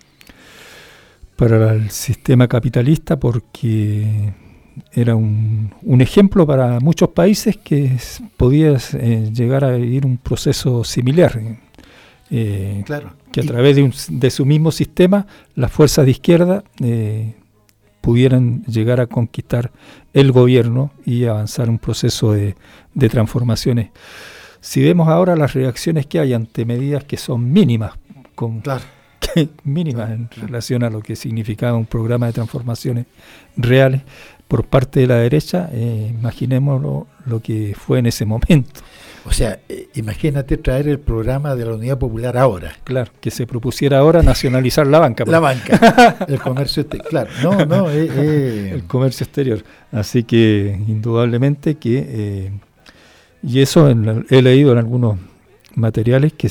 el sistema capitalista, porque era un ejemplo para muchos países que podía llegar a vivir un proceso similar, que a través de su mismo sistema las fuerzas de izquierda pudieran llegar a conquistar el gobierno y avanzar un proceso de transformaciones Si vemos ahora las reacciones que hay ante medidas que son mínimas, mínimas en relación a lo que significaba un programa de transformaciones reales por parte de la derecha, imaginémonos lo que fue en ese momento. O sea, imagínate traer el programa de la Unidad Popular ahora. Claro, que se propusiera ahora nacionalizar la banca. La banca, el comercio exterior. Claro, el comercio exterior. Así que, indudablemente que... y eso he leído en algunos materiales que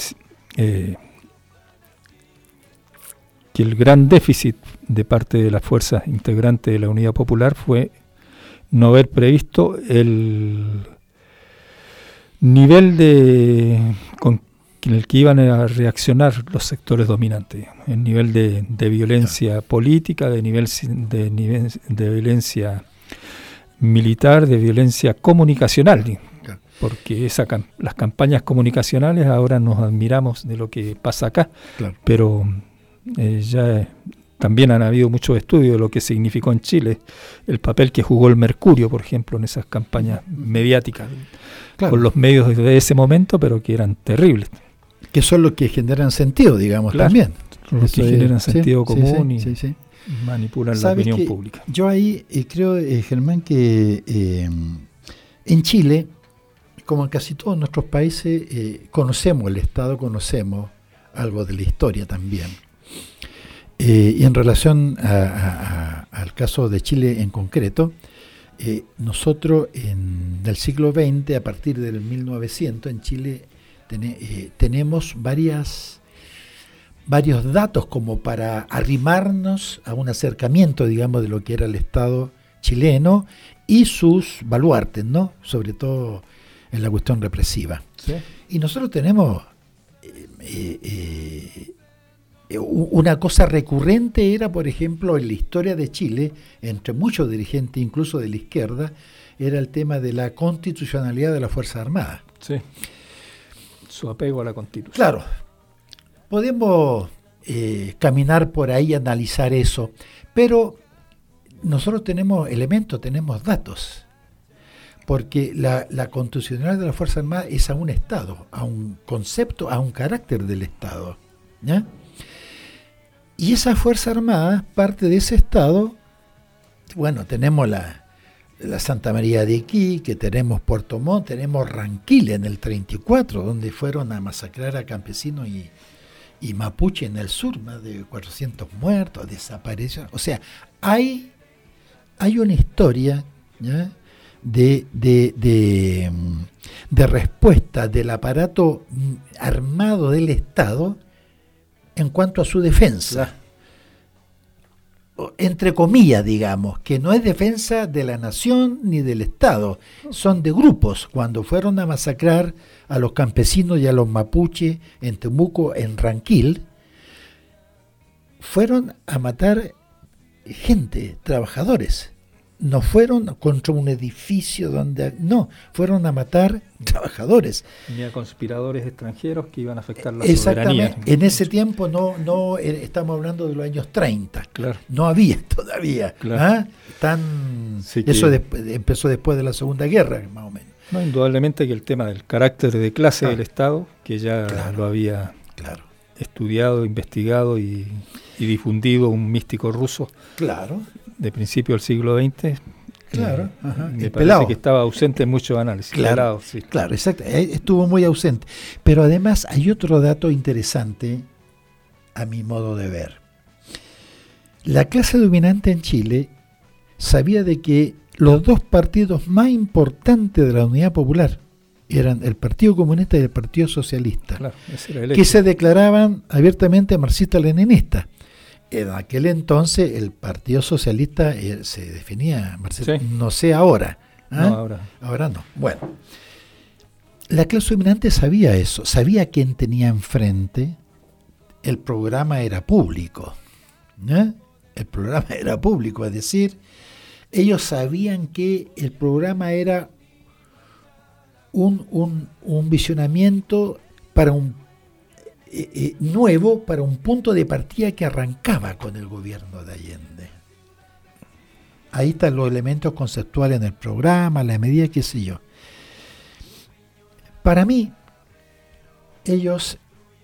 el gran déficit de parte de las fuerzas integrantes de la Unidad Popular fue no haber previsto el nivel con el que iban a reaccionar los sectores dominantes, digamos, el nivel de violencia política, de violencia militar, de violencia comunicacional, porque las campañas comunicacionales ahora nos admiramos de lo que pasa acá, pero ya también han habido muchos estudios de lo que significó en Chile el papel que jugó el Mercurio, por ejemplo, en esas campañas mediáticas, con los medios de ese momento, pero que eran terribles. Que son los que generan sentido, digamos, también. Los que generan sentido común y manipulan la opinión pública. Yo ahí creo, Germán, que en Chile, como en casi todos nuestros países, conocemos el Estado, conocemos algo de la historia también. Y en relación al caso de Chile en concreto, nosotros del siglo XX, a partir del 1900, en Chile tenemos varios datos como para arrimarnos a un acercamiento, digamos, de lo que era el Estado chileno y sus baluartes, ¿no? Sobre todo en la cuestión represiva. ¿Sí? Y nosotros tenemos una cosa recurrente era, por ejemplo, en la historia de Chile, entre muchos dirigentes, incluso de la izquierda, era el tema de la constitucionalidad de las Fuerzas Armadas. Sí. Su apego a la Constitución. Claro. Podemos caminar por ahí y analizar eso, pero nosotros tenemos elementos, tenemos datos, porque la constitucionalidad de las Fuerzas Armadas es a un Estado, a un concepto, a un carácter del Estado, ¿ya? Y esa Fuerza Armada, parte de ese Estado, bueno, tenemos la Santa María de Iquique, tenemos Puerto Montt, tenemos Ranquil en el 34, donde fueron a masacrar a campesinos y mapuche en el sur, más de 400 muertos, desaparecidos. O sea, hay una historia, ¿ya?, de respuesta del aparato armado del Estado en cuanto a su defensa, entre comillas, digamos, que no es defensa de la nación ni del Estado, son de grupos. Cuando fueron a masacrar a los campesinos y a los mapuches en Temuco, en Ranquil, fueron a matar gente, trabajadores. No fueron contra un edificio fueron a matar trabajadores. Ni a conspiradores extranjeros que iban a afectar la soberanía. Exactamente. En ese tiempo no estamos hablando de los años 30. Claro. No había todavía. Claro. Eso empezó después de la Segunda Guerra, más o menos. No, indudablemente que el tema del carácter de clase del Estado, que ya lo había estudiado, investigado y difundido un místico ruso. Claro. De principio del siglo XX, me parece pelado, que estaba ausente en muchos análisis. Claro, claro, exacto, estuvo muy ausente. Pero además hay otro dato interesante, a mi modo de ver. La clase dominante en Chile sabía de que los dos partidos más importantes de la Unidad Popular eran el Partido Comunista y el Partido Socialista, que se declaraban abiertamente marxistas-leninistas. En aquel entonces el Partido Socialista se definía marxista, no sé ahora. Ahora no. Bueno, la clase dominante sabía eso, sabía quién tenía enfrente. El programa era público, ¿no? El programa era público, es decir, ellos sabían que el programa era un visionamiento para un nuevo, para un punto de partida que arrancaba con el gobierno de Allende. Ahí están los elementos conceptuales en el programa, la medida, qué sé yo. para mí, ellos,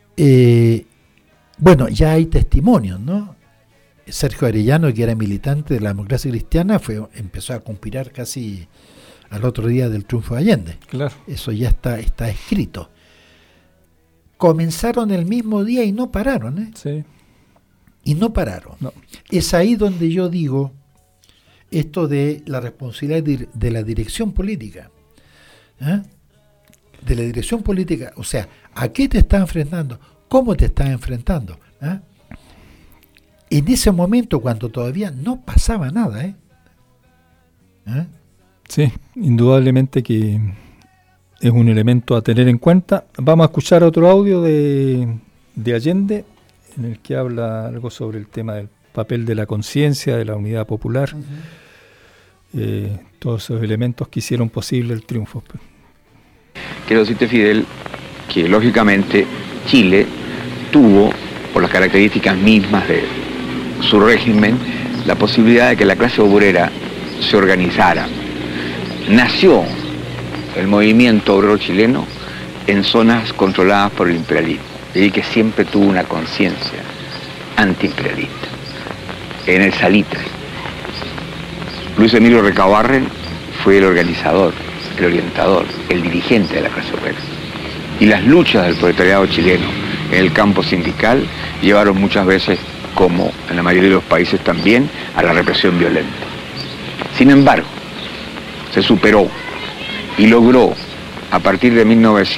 bueno, ya hay testimonios, ¿no? Sergio Arellano, que era militante de la democracia cristiana, empezó a conspirar casi al otro día del triunfo de Allende. Claro. Eso ya está escrito. Comenzaron el mismo día y no pararon, ¿eh? Sí. Y no pararon. No. Es ahí donde yo digo esto de la responsabilidad de la dirección política. ¿Eh? De la dirección política, o sea, ¿a qué te estás enfrentando? ¿Cómo te estás enfrentando? ¿Eh? En ese momento, cuando todavía no pasaba nada, ¿eh? Sí, indudablemente que es un elemento a tener en cuenta. Vamos a escuchar otro audio de Allende, en el que habla algo sobre el tema del papel de la conciencia, de la unidad popular, todos esos elementos que hicieron posible el triunfo. Quiero decirte, Fidel, que lógicamente Chile tuvo, por las características mismas de su régimen, la posibilidad de que la clase obrera se organizara. Nació el movimiento obrero chileno en zonas controladas por el imperialismo, y que siempre tuvo una conciencia antiimperialista. En el Salitre, Luis Emilio Recabarren fue el organizador, el orientador, el dirigente de la clase obrera. Y las luchas del proletariado chileno en el campo sindical llevaron muchas veces, como en la mayoría de los países también, a la represión violenta. Sin embargo, se superó y logró, a partir de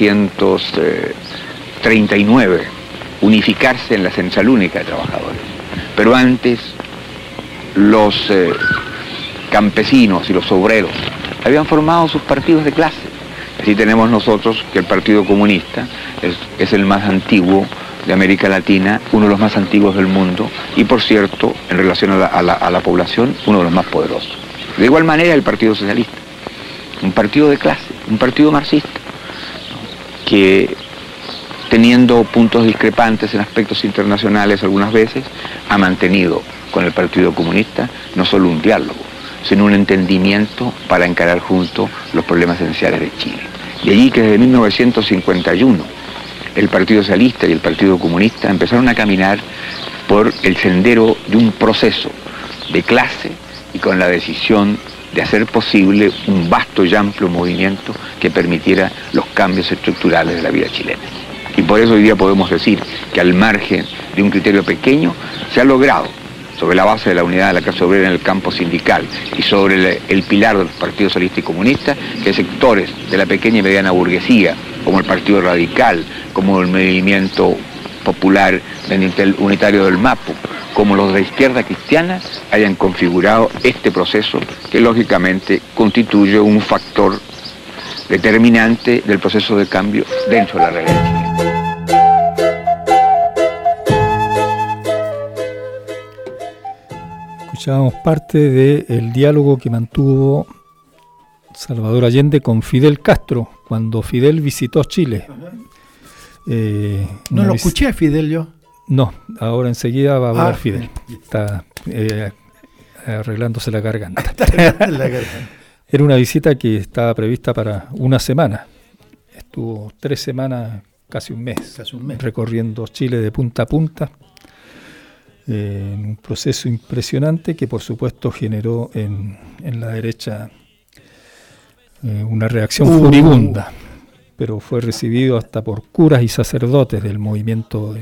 1939, unificarse en la Central Única de Trabajadores. Pero antes, los campesinos y los obreros habían formado sus partidos de clase. Así tenemos nosotros que el Partido Comunista es el más antiguo de América Latina, uno de los más antiguos del mundo y, por cierto, en relación a la población, uno de los más poderosos. De igual manera el Partido Socialista, un partido de clase, un partido marxista, que teniendo puntos discrepantes en aspectos internacionales algunas veces, ha mantenido con el Partido Comunista no solo un diálogo, sino un entendimiento para encarar juntos los problemas esenciales de Chile. De allí que desde 1951 el Partido Socialista y el Partido Comunista empezaron a caminar por el sendero de un proceso de clase y con la decisión de hacer posible un vasto y amplio movimiento que permitiera los cambios estructurales de la vida chilena. Y por eso hoy día podemos decir que al margen de un criterio pequeño se ha logrado, sobre la base de la unidad de la clase obrera en el campo sindical y sobre el pilar de los partidos socialistas y comunistas, que sectores de la pequeña y mediana burguesía, como el Partido Radical, como el Movimiento Popular Unitario del Mapu, como los de la izquierda cristiana, hayan configurado este proceso que lógicamente constituye un factor determinante del proceso de cambio dentro de la realidad chilena. Escuchábamos parte del diálogo que mantuvo Salvador Allende con Fidel Castro cuando Fidel visitó Chile. No lo escuché a Fidel yo. No, ahora enseguida va a hablar Fidel. Está arreglándose la garganta. Era una visita que estaba prevista para una semana. Estuvo 3 semanas, casi un mes, recorriendo Chile de punta a punta. En un proceso impresionante que por supuesto generó en la derecha una reacción furibunda, pero fue recibido hasta por curas y sacerdotes del movimiento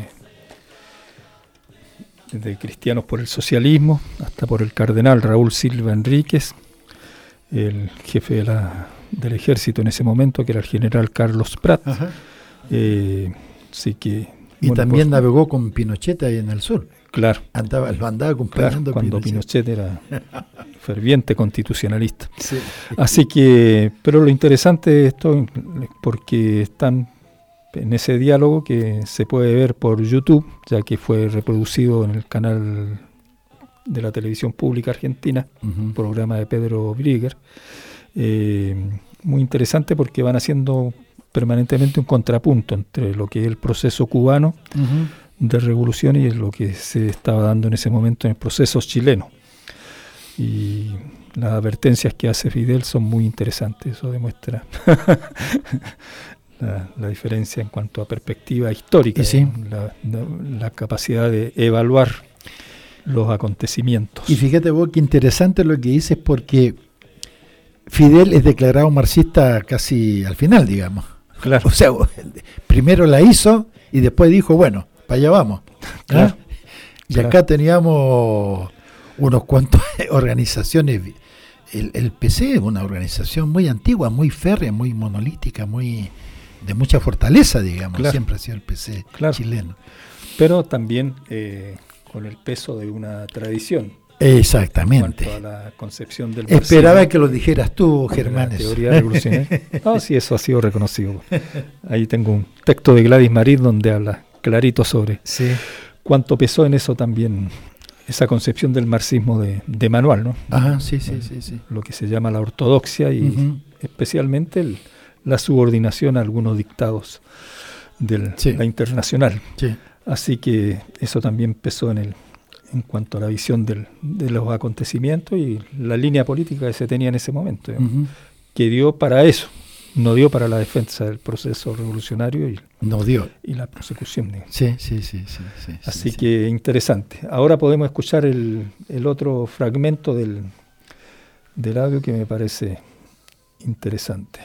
de Cristianos por el Socialismo, hasta por el cardenal Raúl Silva Enríquez, el jefe del ejército en ese momento, que era el general Carlos Prat. Así que, y bueno, también navegó con Pinochet ahí en el sur. Claro. Lo andaba acompañando, claro, cuando Pinochet era ferviente constitucionalista. Sí. Así que, pero lo interesante de esto, porque están en ese diálogo que se puede ver por YouTube, ya que fue reproducido en el canal de la televisión pública argentina, un programa de Pedro Brieger, muy interesante porque van haciendo permanentemente un contrapunto entre lo que es el proceso cubano de revolución y lo que se estaba dando en ese momento en el proceso chileno. Y las advertencias que hace Fidel son muy interesantes, eso demuestra la diferencia en cuanto a perspectiva histórica, sí. la capacidad de evaluar los acontecimientos. Y fíjate vos qué interesante lo que dices, porque Fidel es declarado marxista casi al final, digamos. Claro. O sea, primero la hizo y después dijo, bueno, para allá vamos. Claro. Y acá teníamos unos cuantos organizaciones. El PC es una organización muy antigua, muy férrea, muy monolítica, muy de mucha fortaleza, digamos. Claro. Siempre ha sido el PC chileno. Pero también con el peso de una tradición. Exactamente. En cuanto a la concepción del marxismo. Esperaba que lo dijeras tú, Germán. La teoría revolucionaria. No, sí, eso ha sido reconocido. Ahí tengo un texto de Gladys Marín donde habla clarito sobre cuánto pesó en eso también esa concepción del marxismo de manual, ¿no? Ajá, sí. Lo que se llama la ortodoxia y especialmente la subordinación a algunos dictados de la internacional. Sí. Así que eso también pesó en cuanto a la visión de los acontecimientos y la línea política que se tenía en ese momento, que dio para eso, no dio para la defensa del proceso revolucionario y la persecución. Sí. Así que interesante. Ahora podemos escuchar el otro fragmento del audio que me parece interesante.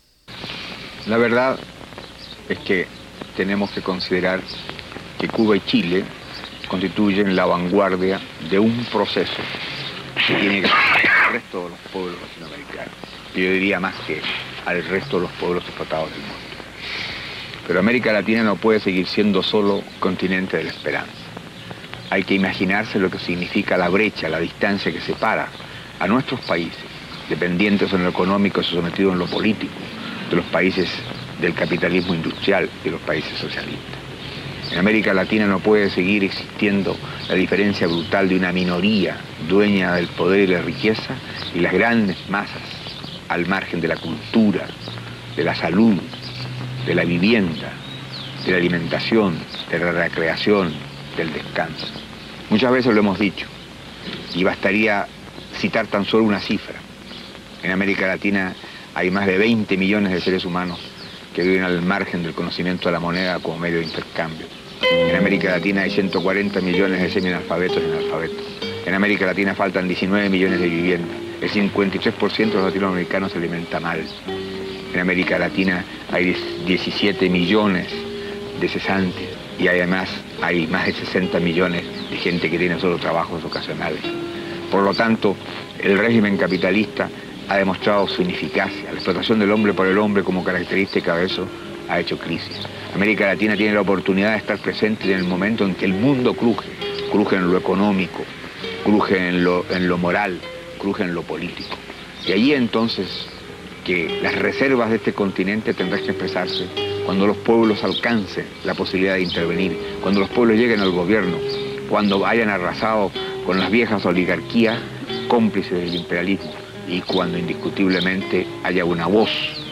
La verdad es que tenemos que considerar que Cuba y Chile constituyen la vanguardia de un proceso que tiene que afectar al resto de los pueblos latinoamericanos. Yo diría más que al resto de los pueblos explotados del mundo. Pero América Latina no puede seguir siendo solo continente de la esperanza. Hay que imaginarse lo que significa la brecha, la distancia que separa a nuestros países, dependientes en lo económico y sometidos en lo político, de los países del capitalismo industrial y de los países socialistas. En América Latina no puede seguir existiendo la diferencia brutal de una minoría dueña del poder y la riqueza y las grandes masas al margen de la cultura, de la salud, de la vivienda, de la alimentación, de la recreación, del descanso. Muchas veces lo hemos dicho y bastaría citar tan solo una cifra. En América Latina hay más de 20 millones de seres humanos que viven al margen del conocimiento de la moneda como medio de intercambio. En América Latina hay 140 millones de semianalfabetos y analfabetos. En América Latina faltan 19 millones de viviendas. El 53% de los latinoamericanos se alimenta mal. En América Latina hay 17 millones de cesantes y además hay más de 60 millones de gente que tiene solo trabajos ocasionales. Por lo tanto, el régimen capitalista ha demostrado su ineficacia. La explotación del hombre por el hombre como característica de eso ha hecho crisis. América Latina tiene la oportunidad de estar presente en el momento en que el mundo cruje en lo económico, cruje en lo moral, cruje en lo político. Y allí entonces que las reservas de este continente tendrán que expresarse cuando los pueblos alcancen la posibilidad de intervenir, cuando los pueblos lleguen al gobierno, cuando hayan arrasado con las viejas oligarquías cómplices del imperialismo y cuando indiscutiblemente haya una voz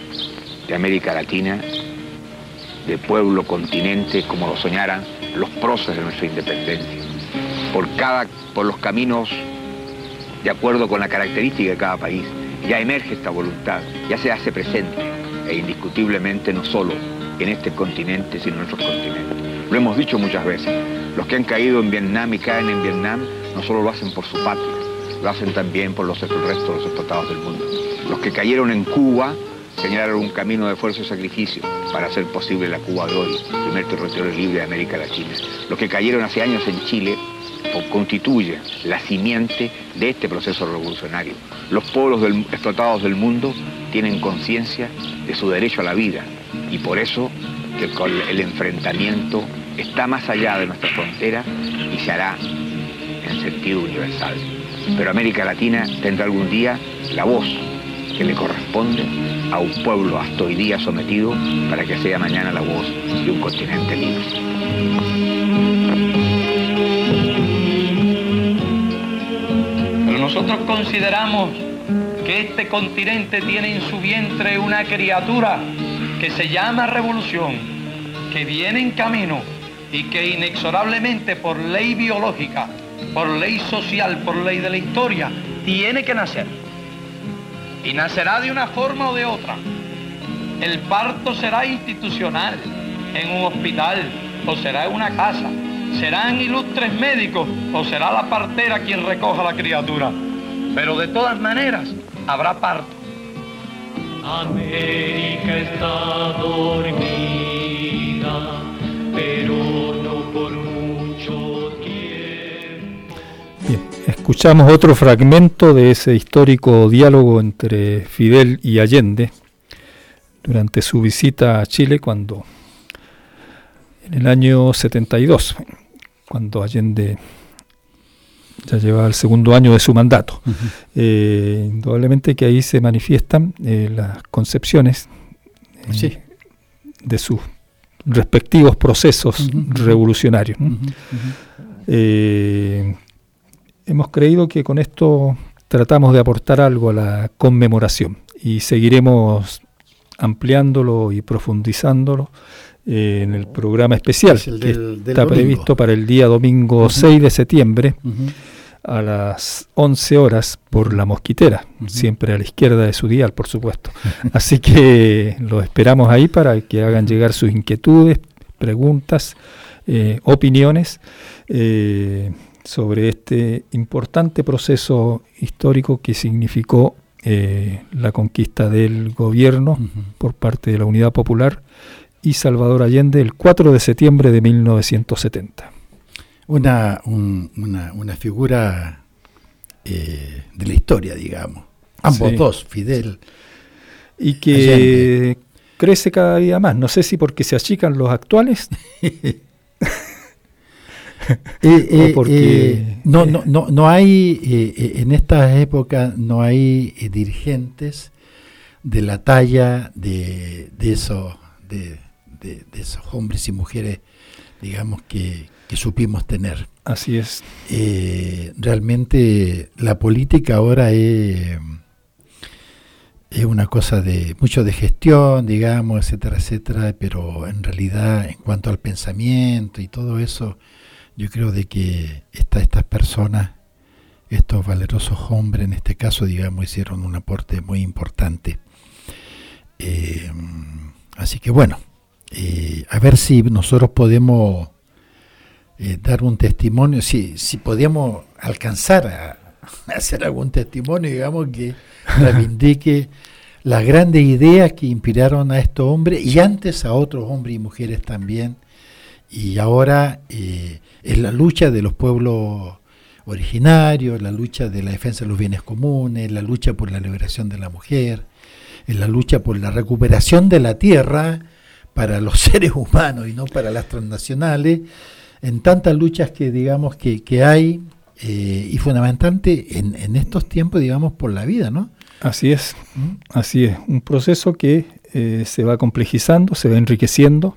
de América Latina, de pueblo, continente, como lo soñaran los próceres de nuestra independencia. Por los caminos de acuerdo con la característica de cada país, ya emerge esta voluntad, ya se hace presente, e indiscutiblemente no solo en este continente, sino en otros continentes. Lo hemos dicho muchas veces, los que han caído en Vietnam y caen en Vietnam, no solo lo hacen por su patria, lo hacen también por el resto de los explotados del mundo. Los que cayeron en Cuba señalaron un camino de esfuerzo y sacrificio para hacer posible la Cuba de hoy, el primer territorio libre de América Latina. Los que cayeron hace años en Chile constituyen la simiente de este proceso revolucionario. Los pueblos explotados del mundo tienen conciencia de su derecho a la vida y por eso que el enfrentamiento está más allá de nuestra frontera y se hará en sentido universal. Pero América Latina tendrá algún día la voz que le corresponde a un pueblo hasta hoy día sometido para que sea mañana la voz de un continente libre. Pero nosotros consideramos que este continente tiene en su vientre una criatura que se llama revolución, que viene en camino y que inexorablemente por ley biológica, por ley social, por ley de la historia, tiene que nacer. Y nacerá de una forma o de otra. El parto será institucional, en un hospital o será en una casa. Serán ilustres médicos o será la partera quien recoja la criatura. Pero de todas maneras, habrá parto. América está dormida, pero no por mucho tiempo. Bien, escuchamos otro fragmento de ese histórico diálogo entre Fidel y Allende durante su visita a Chile cuando en el año 72, cuando Allende ya lleva el segundo año de su mandato. Indudablemente que ahí se manifiestan las concepciones de sus respectivos procesos revolucionarios. Hemos creído que con esto tratamos de aportar algo a la conmemoración y seguiremos ampliándolo y profundizándolo en el programa especial que está previsto para el día domingo 6 de septiembre a las 11 horas por La Mosquitera, siempre a la izquierda de su dial, por supuesto. Así que los esperamos ahí para que hagan llegar sus inquietudes, preguntas, opiniones sobre este importante proceso histórico que significó la conquista del gobierno por parte de la Unidad Popular y Salvador Allende el 4 de septiembre de 1970. Una figura de la historia, digamos. Ambos dos, Fidel y que Allende. Crece cada día más. No sé si porque se achican los actuales o porque no hay en estas épocas no hay dirigentes de la talla de esos hombres y mujeres, digamos, que supimos tener. Así es. Realmente la política ahora es una cosa de mucho de gestión, digamos, etcétera, etcétera, pero en realidad en cuanto al pensamiento y todo eso, yo creo de que estas personas, estos valerosos hombres en este caso, digamos, hicieron un aporte muy importante. Así que bueno, a ver si nosotros podemos dar un testimonio, si podemos alcanzar a hacer algún testimonio, digamos, que reivindique las grandes ideas que inspiraron a estos hombres y antes a otros hombres y mujeres también, y ahora en la lucha de los pueblos originarios, la lucha de la defensa de los bienes comunes, la lucha por la liberación de la mujer, en la lucha por la recuperación de la tierra para los seres humanos y no para las transnacionales, en tantas luchas que digamos que hay, y fundamentalmente en estos tiempos, digamos, por la vida, ¿no? Así es, así es, un proceso que se va complejizando, se va enriqueciendo,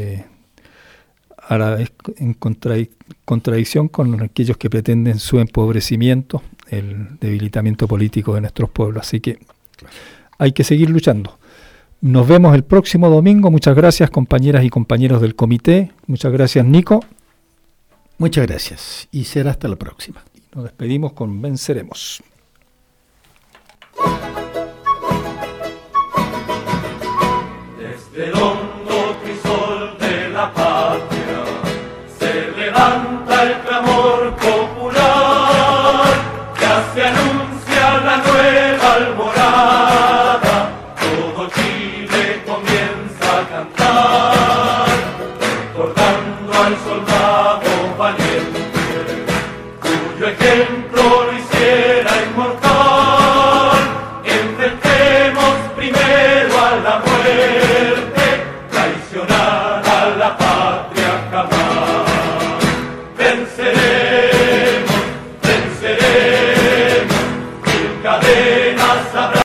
a la vez en contradicción con aquellos que pretenden su empobrecimiento, el debilitamiento político de nuestros pueblos, así que hay que seguir luchando. Nos vemos el próximo domingo. Muchas gracias, compañeras y compañeros del comité. Muchas gracias, Nico. Muchas gracias y será hasta la próxima. Nos despedimos con Venceremos. Desde el hondo crisol de la patria se levanta el clamor popular, ya se anuncia la nueva alborada, todo Chile comienza a cantar, recordando al soldado valiente, cuyo ejemplo lo hiciera inmortal. Enfrentemos primero a la muerte, traicionar a la patria jamás. Venceremos, venceremos, mil cadenas